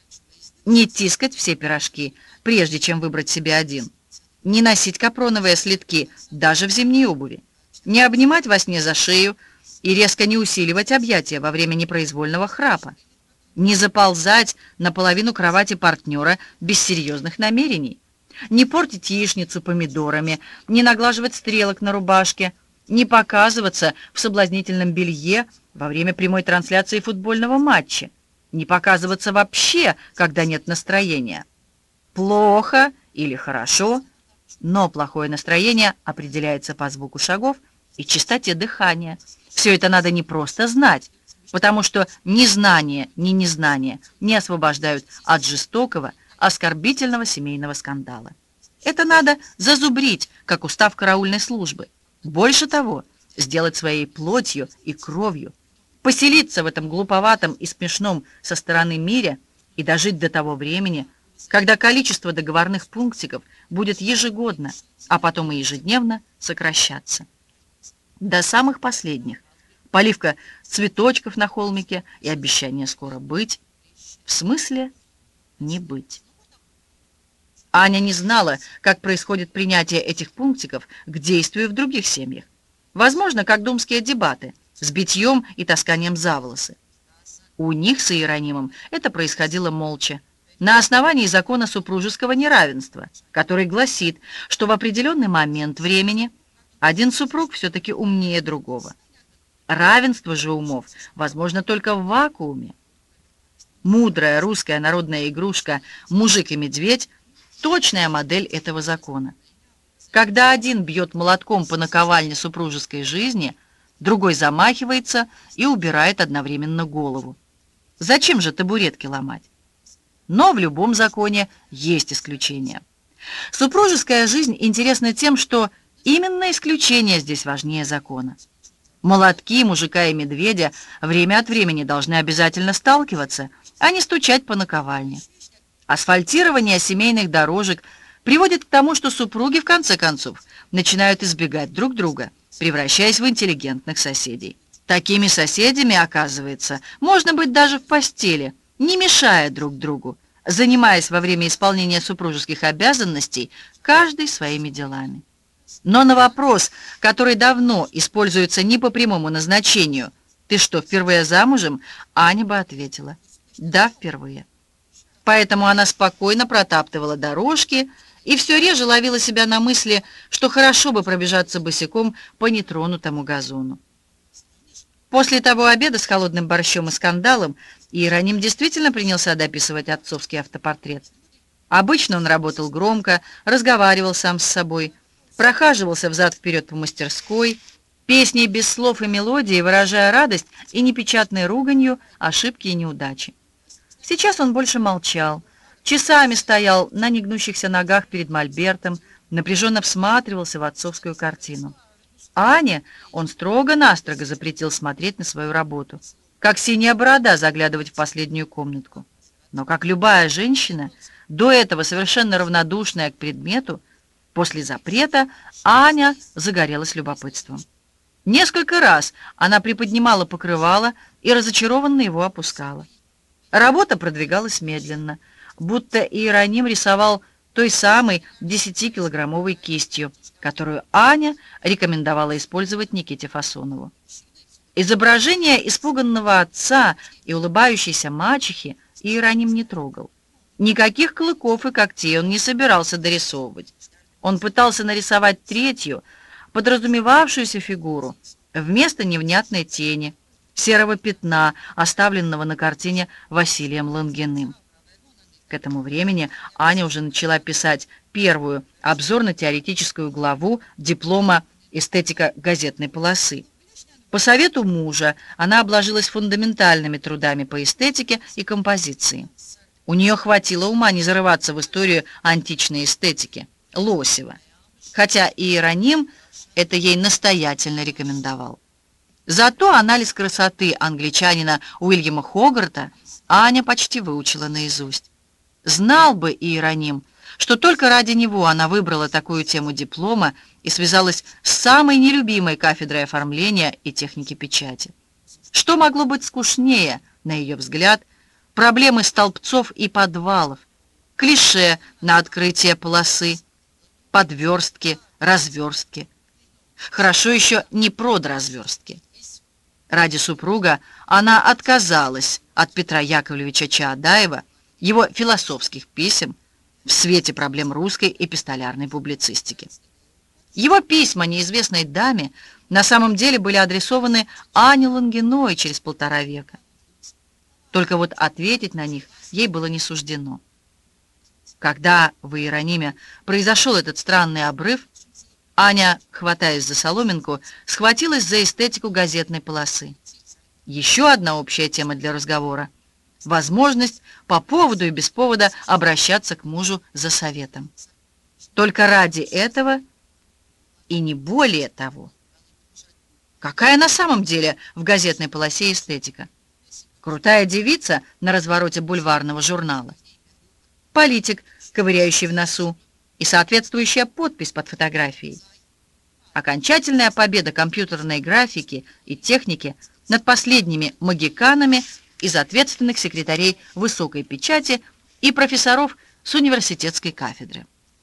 Не тискать все пирожки, прежде чем выбрать себе один. Не носить капроновые слитки даже в зимней обуви. Не обнимать во сне за шею и резко не усиливать объятия во время непроизвольного храпа. Не заползать на половину кровати партнера без серьезных намерений. Не портить яичницу помидорами, не наглаживать стрелок на рубашке, не показываться в соблазнительном белье во время прямой трансляции футбольного матча, не показываться вообще, когда нет настроения. Плохо или хорошо, но плохое настроение определяется по звуку шагов и частоте дыхания. Все это надо не просто знать, потому что ни знание, ни незнание не освобождают от жестокого, оскорбительного семейного скандала. Это надо зазубрить, как устав караульной службы. Больше того, сделать своей плотью и кровью, поселиться в этом глуповатом и смешном со стороны мире и дожить до того времени, когда количество договорных пунктиков будет ежегодно, а потом и ежедневно сокращаться. До самых последних. Поливка цветочков на холмике и обещание скоро быть. В смысле не быть. Аня не знала, как происходит принятие этих пунктиков к действию в других семьях. Возможно, как думские дебаты, с битьем и тасканием за волосы. У них с Иеронимом это происходило молча, на основании закона супружеского неравенства, который гласит, что в определенный момент времени один супруг все-таки умнее другого. Равенство же умов возможно только в вакууме. Мудрая русская народная игрушка «Мужик и медведь» — точная модель этого закона. Когда один бьет молотком по наковальне супружеской жизни, другой замахивается и убирает одновременно голову. Зачем же табуретки ломать? Но в любом законе есть исключения. Супружеская жизнь интересна тем, что именно исключения здесь важнее закона. Молотки мужика и медведя время от времени должны обязательно сталкиваться, а не стучать по наковальне. Асфальтирование семейных дорожек приводит к тому, что супруги в конце концов начинают избегать друг друга, превращаясь в интеллигентных соседей. Такими соседями, оказывается, можно быть даже в постели, не мешая друг другу, занимаясь во время исполнения супружеских обязанностей каждый своими делами. Но на вопрос, который давно используется не по прямому назначению: «Ты что, впервые замужем?», Аня бы ответила: «Да, впервые». Поэтому она спокойно протаптывала дорожки и все реже ловила себя на мысли, что хорошо бы пробежаться босиком по нетронутому газону. После того обеда с холодным борщом и скандалом Иероним действительно принялся дописывать отцовский автопортрет. Обычно он работал громко, разговаривал сам с собой, прохаживался взад-вперед по мастерской, песней без слов и мелодии, выражая радость и непечатной руганью ошибки и неудачи. Сейчас он больше молчал, часами стоял на негнущихся ногах перед мольбертом, напряженно всматривался в отцовскую картину. Ане он строго-настрого запретил смотреть на свою работу, как синяя борода заглядывать в последнюю комнатку. Но, как любая женщина, до этого совершенно равнодушная к предмету, после запрета Аня загорелась любопытством. Несколько раз она приподнимала покрывало и разочарованно его опускала. Работа продвигалась медленно, будто Иероним рисовал той самой десятикилограммовой кистью, которую Аня рекомендовала использовать Никите Фасонову. Изображение испуганного отца и улыбающейся мачехи Иероним не трогал. Никаких клыков и когтей он не собирался дорисовывать. Он пытался нарисовать третью, подразумевавшуюся фигуру, вместо невнятной тени, серого пятна, оставленного на картине Василием Лангиным. К этому времени Аня уже начала писать первую обзорно-теоретическую главу диплома «Эстетика газетной полосы». По совету мужа она обложилась фундаментальными трудами по эстетике и композиции. У нее хватило ума не зарываться в историю античной эстетики, Лосева, хотя Иероним это ей настоятельно рекомендовал. Зато анализ красоты англичанина Уильяма Хогарта Аня почти выучила наизусть. Знал бы Иероним, что только ради него она выбрала такую тему диплома и связалась с самой нелюбимой кафедрой оформления и техники печати. Что могло быть скучнее, на ее взгляд, проблемы столбцов и подвалов, клише на открытие полосы, подверстки, разверстки. Хорошо еще не продразверстки. Ради супруга она отказалась от Петра Яковлевича Чаадаева, его философских писем в свете проблем русской эпистолярной публицистики. Его письма неизвестной даме на самом деле были адресованы Ане Лангиной через полтора века. Только вот ответить на них ей было не суждено. Когда в Иерониме произошел этот странный обрыв, Аня, хватаясь за соломинку, схватилась за эстетику газетной полосы. Еще одна общая тема для разговора — возможность по поводу и без повода обращаться к мужу за советом. Только ради этого и не более того. Какая на самом деле в газетной полосе эстетика? Крутая девица на развороте бульварного журнала, политик, ковыряющий в носу, и соответствующая подпись под фотографией. Окончательная победа компьютерной графики и техники над последними магиканами из ответственных секретарей высокой печати и профессоров с университетской кафедры.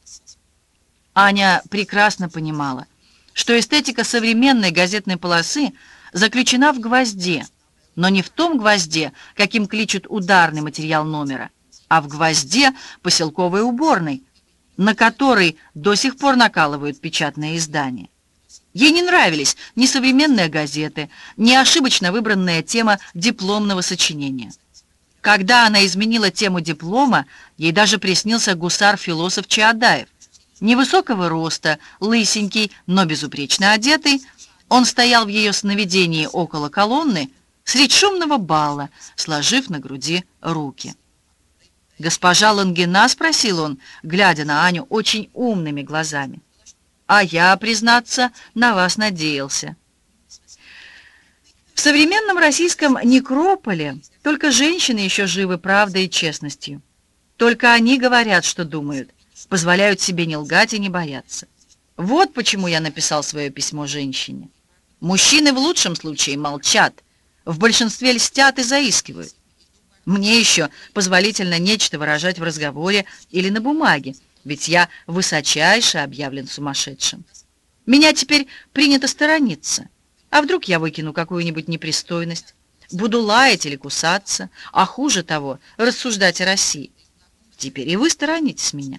Аня прекрасно понимала, что эстетика современной газетной полосы заключена в гвозде, но не в том гвозде, каким кличут ударный материал номера, а в гвозде поселковой уборной, на который до сих пор накалывают печатные издания. Ей не нравились ни современные газеты, ни ошибочно выбранная тема дипломного сочинения. Когда она изменила тему диплома, ей даже приснился гусар-философ Чаадаев. Невысокого роста, лысенький, но безупречно одетый, он стоял в ее сновидении около колонны средь шумного бала, сложив на груди руки. «Госпожа Лангина?» — спросил он, глядя на Аню очень умными глазами. «А я, признаться, на вас надеялся». В современном российском некрополе только женщины еще живы правдой и честностью. Только они говорят, что думают, позволяют себе не лгать и не бояться. Вот почему я написал свое письмо женщине. Мужчины в лучшем случае молчат, в большинстве льстят и заискивают. Мне еще позволительно нечто выражать в разговоре или на бумаге, ведь я высочайше объявлен сумасшедшим. Меня теперь принято сторониться. А вдруг я выкину какую-нибудь непристойность? Буду лаять или кусаться, а хуже того, рассуждать о России. Теперь и вы сторонитесь меня.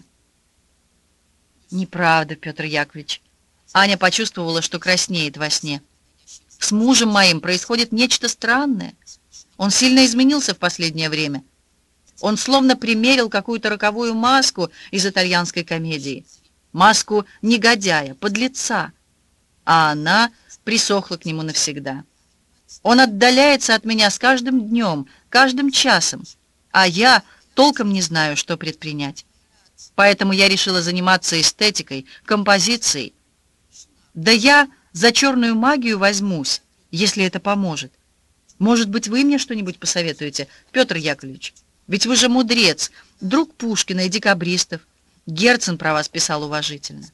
Неправда, Петр Яковлевич. Аня почувствовала, что краснеет во сне. С мужем моим происходит нечто странное. Он сильно изменился в последнее время. Он словно примерил какую-то роковую маску из итальянской комедии. Маску негодяя, подлеца. А она присохла к нему навсегда. Он отдаляется от меня с каждым днем, каждым часом, а я толком не знаю, что предпринять. Поэтому я решила заниматься эстетикой, композицией. Да я за черную магию возьмусь, если это поможет. Может быть, вы мне что-нибудь посоветуете, Петр Яковлевич? Ведь вы же мудрец, друг Пушкина и декабристов. Герцен про вас писал уважительно.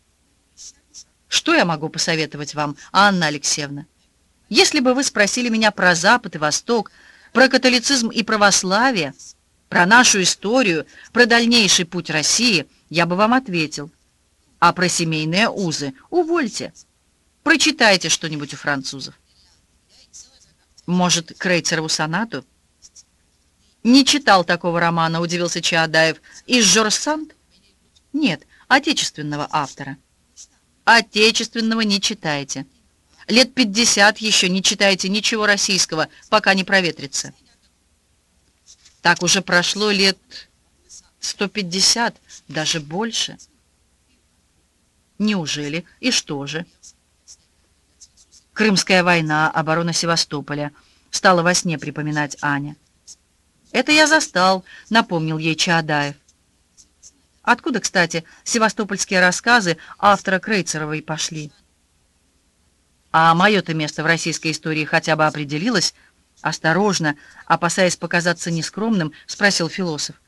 Что я могу посоветовать вам, Анна Алексеевна? Если бы вы спросили меня про Запад и Восток, про католицизм и православие, про нашу историю, про дальнейший путь России, я бы вам ответил. А про семейные узы увольте. Прочитайте что-нибудь у французов. Может, Крейцерову сонату? Не читал такого романа, удивился Чаадаев. Из Жорж Санд? Нет, отечественного автора. Отечественного не читайте. Лет пятьдесят еще не читаете ничего российского, пока не проветрится. Так уже прошло лет сто пятьдесят, даже больше. Неужели? И что же? Крымская война, оборона Севастополя. Стала во сне припоминать Аня. Это я застал, напомнил ей Чаадаев. Откуда, кстати, севастопольские рассказы автора Крейцеровой пошли? А мое-то место в российской истории хотя бы определилось? Осторожно, опасаясь показаться нескромным, спросил философ.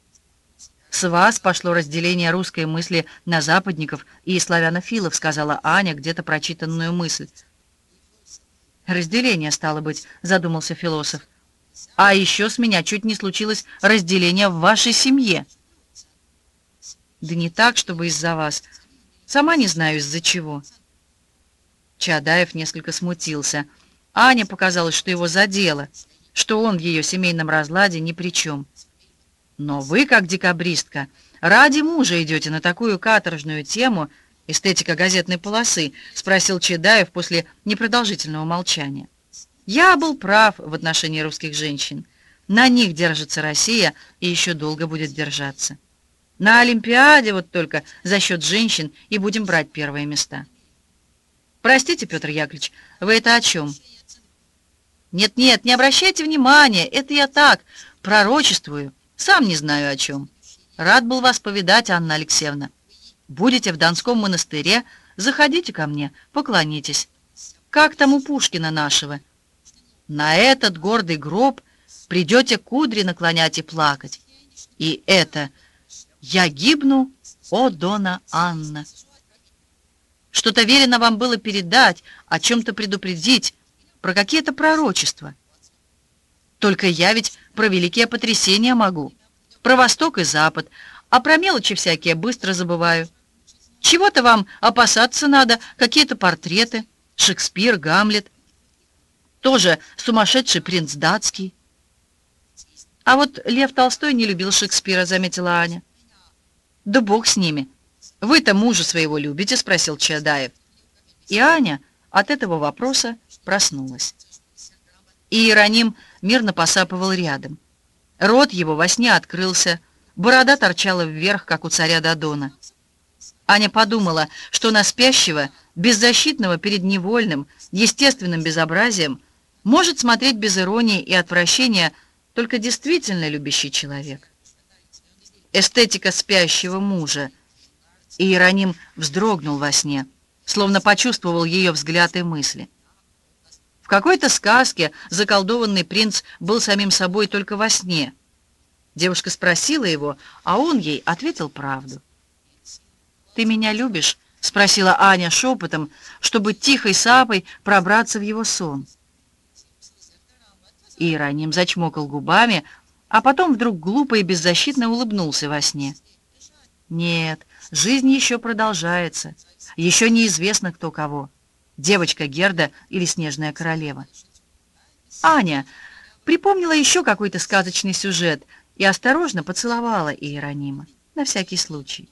С вас пошло разделение русской мысли на западников и славянофилов, сказала Аня где-то прочитанную мысль. Разделение, стало быть, задумался философ. А еще с меня чуть не случилось разделение в вашей семье. Да не так, чтобы из-за вас. Сама не знаю, из-за чего. Чаадаев несколько смутился. Ане показалось, что его задело, что он в ее семейном разладе ни при чем. Но вы, как декабристка, ради мужа идете на такую каторжную тему, эстетика газетной полосы, спросил Чаадаев после непродолжительного молчания. Я был прав в отношении русских женщин. На них держится Россия и еще долго будет держаться. На Олимпиаде вот только за счет женщин и будем брать первые места. Простите, Петр Яковлевич, вы это о чем? Нет-нет, не обращайте внимания, это я так, пророчествую, сам не знаю о чем. Рад был вас повидать, Анна Алексеевна. Будете в Донском монастыре, заходите ко мне, поклонитесь. Как там у Пушкина нашего? На этот гордый гроб придете кудри наклонять и плакать. И это «Я гибну, о Дона Анна». Что-то велено вам было передать, о чем-то предупредить, про какие-то пророчества. Только я ведь про великие потрясения могу, про Восток и Запад, а про мелочи всякие быстро забываю. Чего-то вам опасаться надо, какие-то портреты, Шекспир, Гамлет, тоже сумасшедший принц датский. А вот Лев Толстой не любил Шекспира, заметила Аня. Да бог с ними. Вы-то мужа своего любите, спросил Чаадаев. И Аня от этого вопроса проснулась. И Иероним мирно посапывал рядом. Рот его во сне открылся, борода торчала вверх, как у царя Додона. Аня подумала, что на спящего, беззащитного перед невольным, естественным безобразием, может смотреть без иронии и отвращения только действительно любящий человек. Эстетика спящего мужа. И Иероним вздрогнул во сне, словно почувствовал ее взгляд и мысли. В какой-то сказке заколдованный принц был самим собой только во сне. Девушка спросила его, а он ей ответил правду. «Ты меня любишь?» — спросила Аня шепотом, чтобы тихой сапой пробраться в его сон. Иероним зачмокал губами, а потом вдруг глупо и беззащитно улыбнулся во сне. «Нет, жизнь еще продолжается. Еще неизвестно, кто кого. Девочка Герда или Снежная королева». Аня припомнила еще какой-то сказочный сюжет и осторожно поцеловала Иеронима, на всякий случай.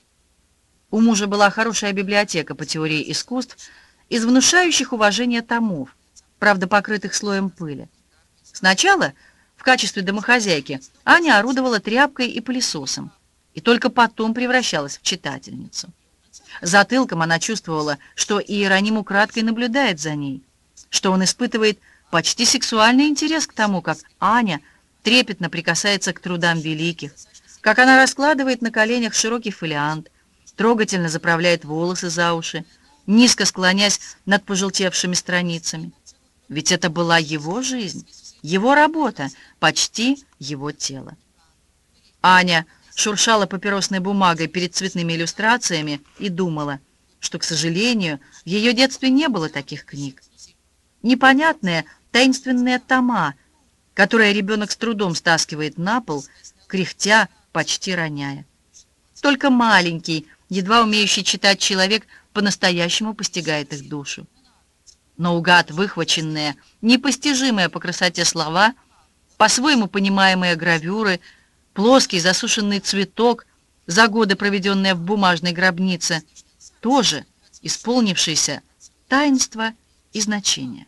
У мужа была хорошая библиотека по теории искусств из внушающих уважение томов, правда, покрытых слоем пыли. Сначала, в качестве домохозяйки, Аня орудовала тряпкой и пылесосом, и только потом превращалась в читательницу. Затылком она чувствовала, что Иероним украдкой наблюдает за ней, что он испытывает почти сексуальный интерес к тому, как Аня трепетно прикасается к трудам великих, как она раскладывает на коленях широкий фолиант, трогательно заправляет волосы за уши, низко склонясь над пожелтевшими страницами. Ведь это была его жизнь, его работа, почти его тело. Аня шуршала папиросной бумагой перед цветными иллюстрациями и думала, что, к сожалению, в ее детстве не было таких книг. Непонятные таинственные тома, которые ребенок с трудом стаскивает на пол, кряхтя, почти роняя. Только маленький, едва умеющий читать человек по-настоящему постигает их душу. Наугад выхваченные, непостижимые по красоте слова, по-своему понимаемые гравюры, плоский засушенный цветок, за годы, проведенные в бумажной гробнице, тоже исполнившийся таинства и значения.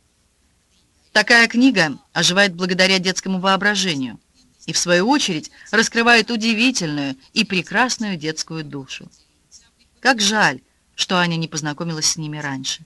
Такая книга оживает благодаря детскому воображению и, в свою очередь, раскрывает удивительную и прекрасную детскую душу. Как жаль, что Аня не познакомилась с ними раньше.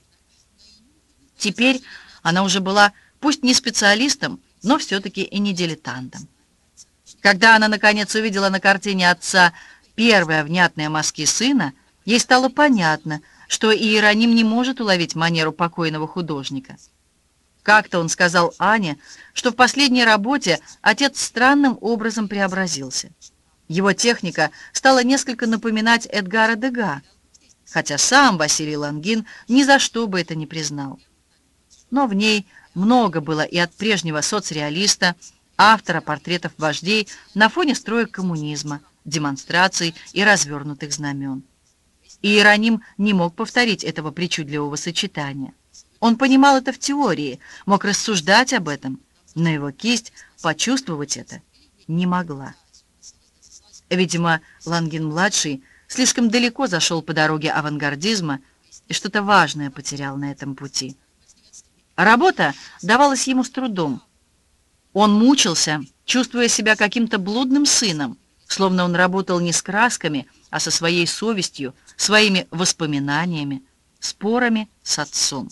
Теперь она уже была, пусть не специалистом, но все-таки и не дилетантом. Когда она, наконец, увидела на картине отца первые внятные мазки сына, ей стало понятно, что Иероним не может уловить манеру покойного художника. Как-то он сказал Ане, что в последней работе отец странным образом преобразился. Его техника стала несколько напоминать Эдгара Дега, хотя сам Василий Лонгин ни за что бы это не признал. Но в ней много было и от прежнего соцреалиста, автора портретов вождей на фоне строек коммунизма, демонстраций и развернутых знамен. И Иероним не мог повторить этого причудливого сочетания. Он понимал это в теории, мог рассуждать об этом, но его кисть почувствовать это не могла. Видимо, Лонгин-младший слишком далеко зашел по дороге авангардизма и что-то важное потерял на этом пути. Работа давалась ему с трудом. Он мучился, чувствуя себя каким-то блудным сыном, словно он работал не с красками, а со своей совестью, своими воспоминаниями, спорами с отцом.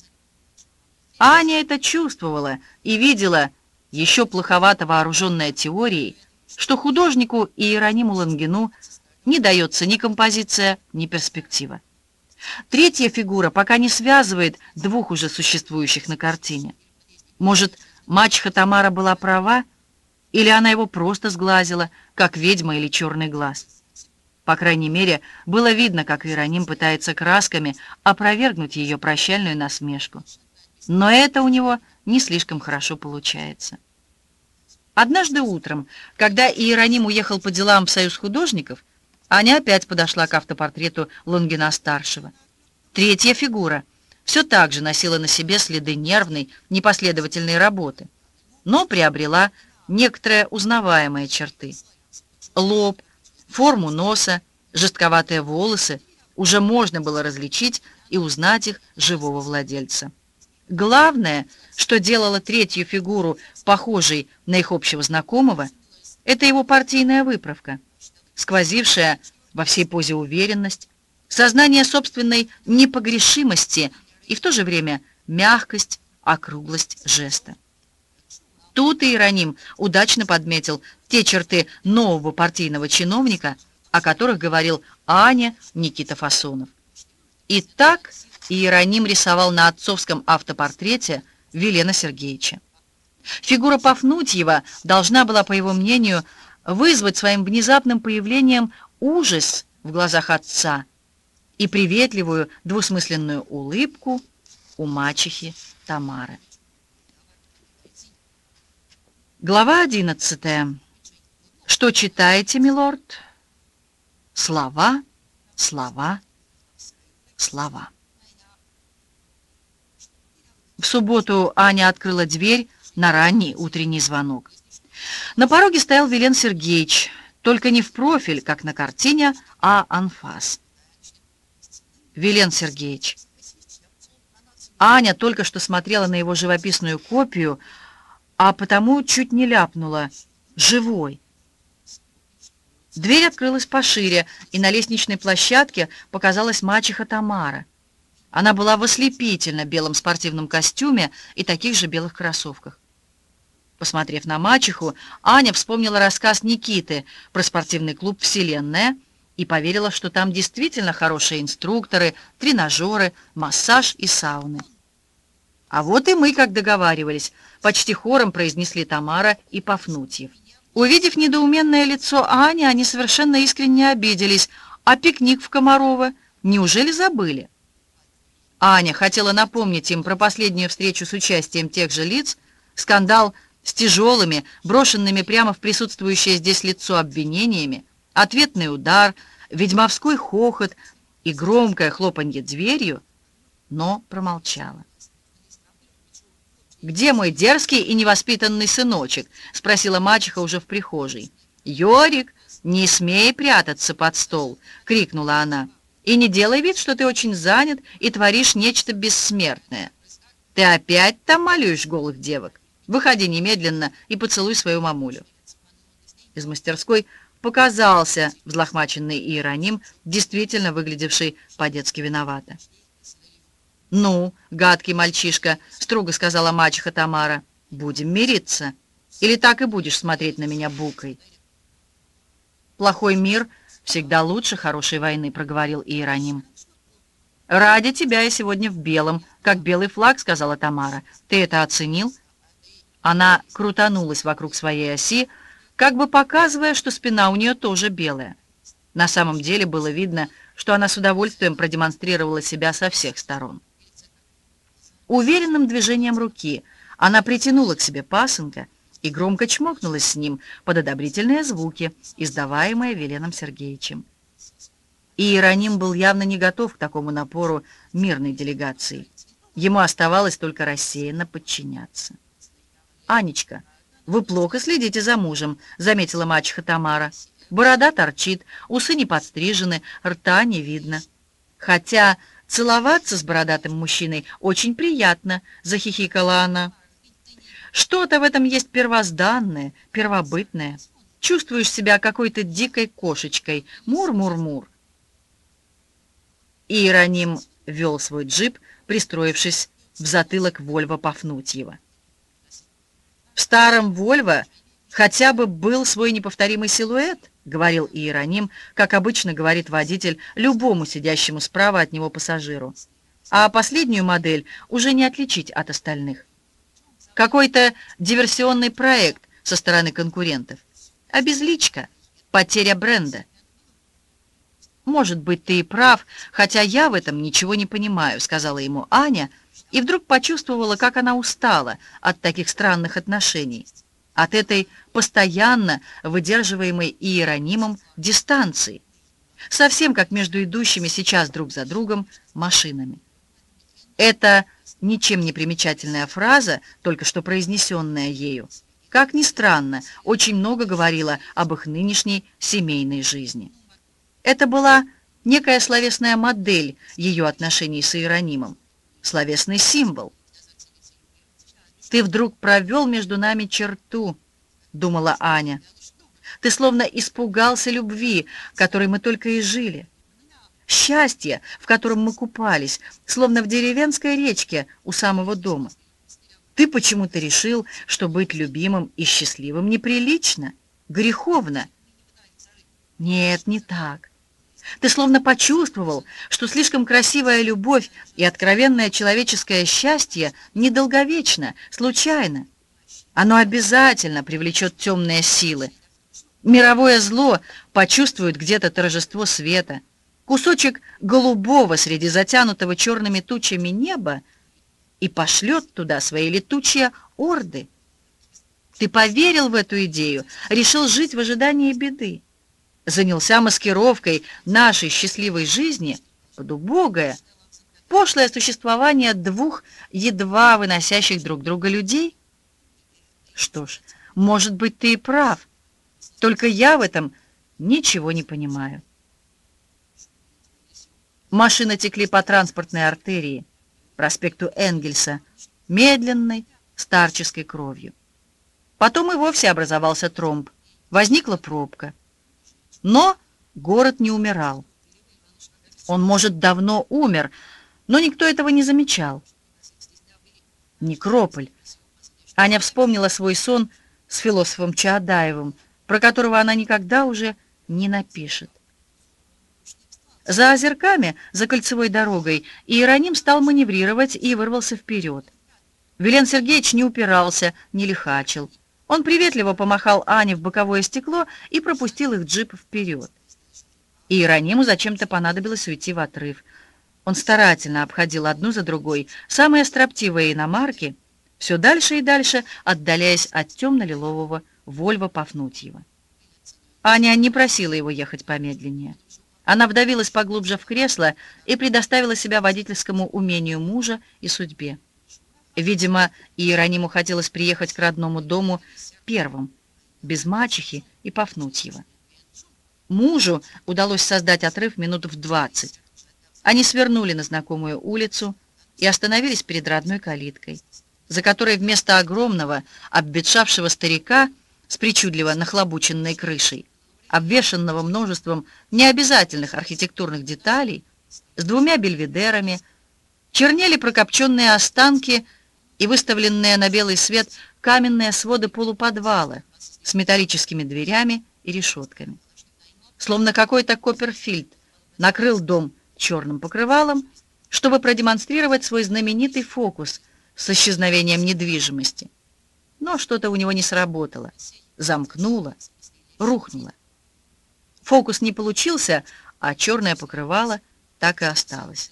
Аня это чувствовала и видела, еще плоховато вооруженная теорией, что художнику Иерониму Лонгину не дается ни композиция, ни перспектива. Третья фигура пока не связывает двух уже существующих на картине. Может, мачеха Тамара была права, или она его просто сглазила, как ведьма или черный глаз. По крайней мере, было видно, как Иероним пытается красками опровергнуть ее прощальную насмешку. Но это у него не слишком хорошо получается. Однажды утром, когда Иероним уехал по делам в Союз художников, Аня опять подошла к автопортрету Лонгина-старшего. Третья фигура все так же носила на себе следы нервной, непоследовательной работы, но приобрела некоторые узнаваемые черты. Лоб, форму носа, жестковатые волосы уже можно было различить и узнать их живого владельца. Главное, что делало третью фигуру похожей на их общего знакомого, это его партийная выправка, сквозившая во всей позе уверенность, сознание собственной непогрешимости и в то же время мягкость, округлость жеста. Тут Иероним удачно подметил те черты нового партийного чиновника, о которых говорил Аня Никита Фасунов. И так Иероним рисовал на отцовском автопортрете Велена Сергеевича. Фигура Пафнутьева должна была, по его мнению, вызвать своим внезапным появлением ужас в глазах отца и приветливую двусмысленную улыбку у мачехи Тамары. Глава одиннадцатая. Что читаете, милорд? Слова, слова, слова. В субботу Аня открыла дверь на ранний утренний звонок. На пороге стоял Велен Сергеевич, только не в профиль, как на картине, а анфас. Велен Сергеевич. Аня только что смотрела на его живописную копию, а потому чуть не ляпнула: «Живой». Дверь открылась пошире, и на лестничной площадке показалась мачеха Тамара. Она была в ослепительно белом спортивном костюме и таких же белых кроссовках. Посмотрев на мачеху, Аня вспомнила рассказ Никиты про спортивный клуб «Вселенная» и поверила, что там действительно хорошие инструкторы, тренажеры, массаж и сауны. «А вот и мы, как договаривались», — почти хором произнесли Тамара и Пафнутьев. Увидев недоуменное лицо Ани, они совершенно искренне обиделись. «А пикник в Комарово? Неужели забыли?» Аня хотела напомнить им про последнюю встречу с участием тех же лиц, скандал с тяжелыми, брошенными прямо в присутствующее здесь лицо обвинениями, ответный удар, ведьмовской хохот и громкое хлопанье дверью, но промолчала. «Где мой дерзкий и невоспитанный сыночек?» — спросила мачеха уже в прихожей. «Йорик, не смей прятаться под стол!» — крикнула она. «И не делай вид, что ты очень занят и творишь нечто бессмертное. Ты опять там малюешь голых девок? Выходи немедленно и поцелуй свою мамулю». Из мастерской показался взлохмаченный Иероним, действительно выглядевший по-детски виновато. «Ну, гадкий мальчишка», — строго сказала мачеха Тамара, — «будем мириться. Или так и будешь смотреть на меня букой?» «Плохой мир всегда лучше хорошей войны», — проговорил Иероним. «Ради тебя я сегодня в белом, как белый флаг», — сказала Тамара. «Ты это оценил?» Она крутанулась вокруг своей оси, как бы показывая, что спина у нее тоже белая. На самом деле было видно, что она с удовольствием продемонстрировала себя со всех сторон. Уверенным движением руки она притянула к себе пасынка и громко чмокнулась с ним под одобрительные звуки, издаваемые Веленом Сергеевичем. И Иероним был явно не готов к такому напору мирной делегации. Ему оставалось только рассеянно подчиняться. «Анечка, вы плохо следите за мужем», — заметила мачеха Тамара. «Борода торчит, усы не подстрижены, рта не видно. Хотя целоваться с бородатым мужчиной очень приятно», — захихикала она. «Что-то в этом есть первозданное, первобытное. Чувствуешь себя какой-то дикой кошечкой. Мур-мур-мур». Иероним вел свой джип, пристроившись в затылок Вольво Пафнутьева. «В старом Вольво хотя бы был свой неповторимый силуэт», — говорил Иероним, как обычно говорит водитель любому сидящему справа от него пассажиру. «А последнюю модель уже не отличить от остальных. Какой-то диверсионный проект со стороны конкурентов. Обезличка, потеря бренда». «Может быть, ты и прав, хотя я в этом ничего не понимаю», — сказала ему Аня, и вдруг почувствовала, как она устала от таких странных отношений, от этой постоянно выдерживаемой Иеронимом дистанции, совсем как между идущими сейчас друг за другом машинами. Эта ничем не примечательная фраза, только что произнесенная ею, как ни странно, очень много говорила об их нынешней семейной жизни. Это была некая словесная модель ее отношений с Иеронимом, словесный символ. «Ты вдруг провел между нами черту», — думала Аня. «Ты словно испугался любви, которой мы только и жили. Счастье, в котором мы купались, словно в деревенской речке у самого дома. Ты почему-то решил, что быть любимым и счастливым неприлично, греховно. Нет, не так. Ты словно почувствовал, что слишком красивая любовь и откровенное человеческое счастье недолговечно, случайно. Оно обязательно привлечет темные силы. Мировое зло почувствует где-то торжество света, кусочек голубого среди затянутого черными тучами неба и пошлет туда свои летучие орды. Ты поверил в эту идею, решил жить в ожидании беды, занялся маскировкой нашей счастливой жизни под убогое, пошлое существование двух едва выносящих друг друга людей? Что ж, может быть, ты и прав, только я в этом ничего не понимаю. Машины текли по транспортной артерии, проспекту Энгельса, медленной старческой кровью. Потом и вовсе образовался тромб, возникла пробка. Но город не умирал. Он, может, давно умер, но никто этого не замечал. Некрополь. Аня вспомнила свой сон с философом Чаадаевым, про которого она никогда уже не напишет. За озерками, за кольцевой дорогой, Иероним стал маневрировать и вырвался вперед. Вилен Сергеевич не упирался, не лихачил. Он приветливо помахал Ане в боковое стекло и пропустил их джип вперед. Иерониму зачем-то понадобилось уйти в отрыв. Он старательно обходил одну за другой самые строптивые иномарки, все дальше и дальше отдаляясь от темно-лилового Вольво Пафнутьева. Аня не просила его ехать помедленнее. Она вдавилась поглубже в кресло и предоставила себя водительскому умению мужа и судьбе. Видимо, Иерониму хотелось приехать к родному дому первым, без мачехи и Пафнутьева. Мужу удалось создать отрыв минут в двадцать. Они свернули на знакомую улицу и остановились перед родной калиткой, за которой вместо огромного, обветшавшего старика с причудливо нахлобученной крышей, обвешанного множеством необязательных архитектурных деталей, с двумя бельведерами, чернели прокопченные останки и выставленные на белый свет каменные своды полуподвала с металлическими дверями и решетками. Словно какой-то Копперфильд накрыл дом черным покрывалом, чтобы продемонстрировать свой знаменитый фокус с исчезновением недвижимости. Но что-то у него не сработало, замкнуло, рухнуло. Фокус не получился, а черное покрывало так и осталось.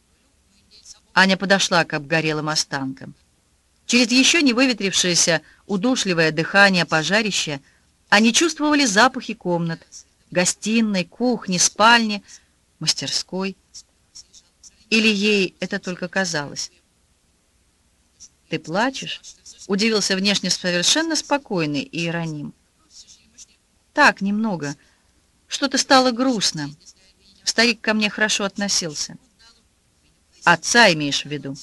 Аня подошла к обгорелым останкам. Через еще не выветрившееся удушливое дыхание пожарища они чувствовали запахи комнат, гостиной, кухни, спальни, мастерской. Или ей это только казалось? «Ты плачешь?» — удивился внешне совершенно спокойный Иероним. «Так, немного. Что-то стало грустно. Старик ко мне хорошо относился». «Отца имеешь в виду?»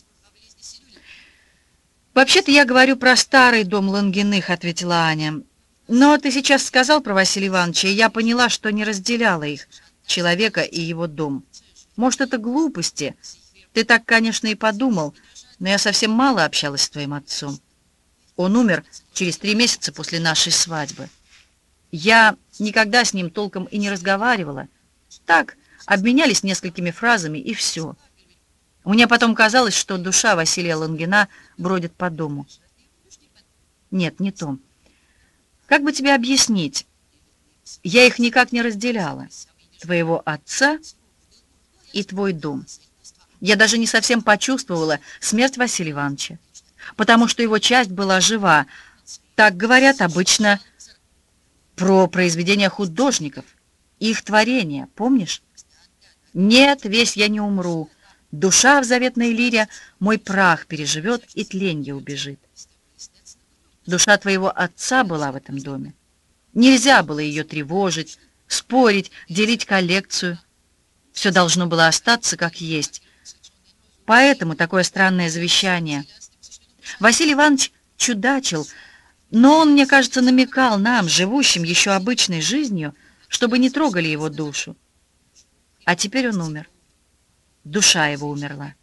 «Вообще-то я говорю про старый дом Лангиных», — ответила Аня. «Но ты сейчас сказал про Василия Ивановича, и я поняла, что не разделяла их, человека и его дом. Может, это глупости? Ты так, конечно, и подумал, но я совсем мало общалась с твоим отцом. Он умер через три месяца после нашей свадьбы. Я никогда с ним толком и не разговаривала. Так, обменялись несколькими фразами, и все. Мне потом казалось, что душа Василия Лангина бродит по дому. Нет, не то. Как бы тебе объяснить? Я их никак не разделяла. Твоего отца и твой дом. Я даже не совсем почувствовала смерть Василия Ивановича, потому что его часть была жива. Так говорят обычно про произведения художников, их творения, помнишь? Нет, весь я не умру. Душа в заветной лире мой прах переживет и тленье убежит. Душа твоего отца была в этом доме. Нельзя было ее тревожить, спорить, делить коллекцию. Все должно было остаться как есть. Поэтому такое странное завещание. Василий Иванович чудачил, но он, мне кажется, намекал нам, живущим еще обычной жизнью, чтобы не трогали его душу. А теперь он умер. Душа его умерла.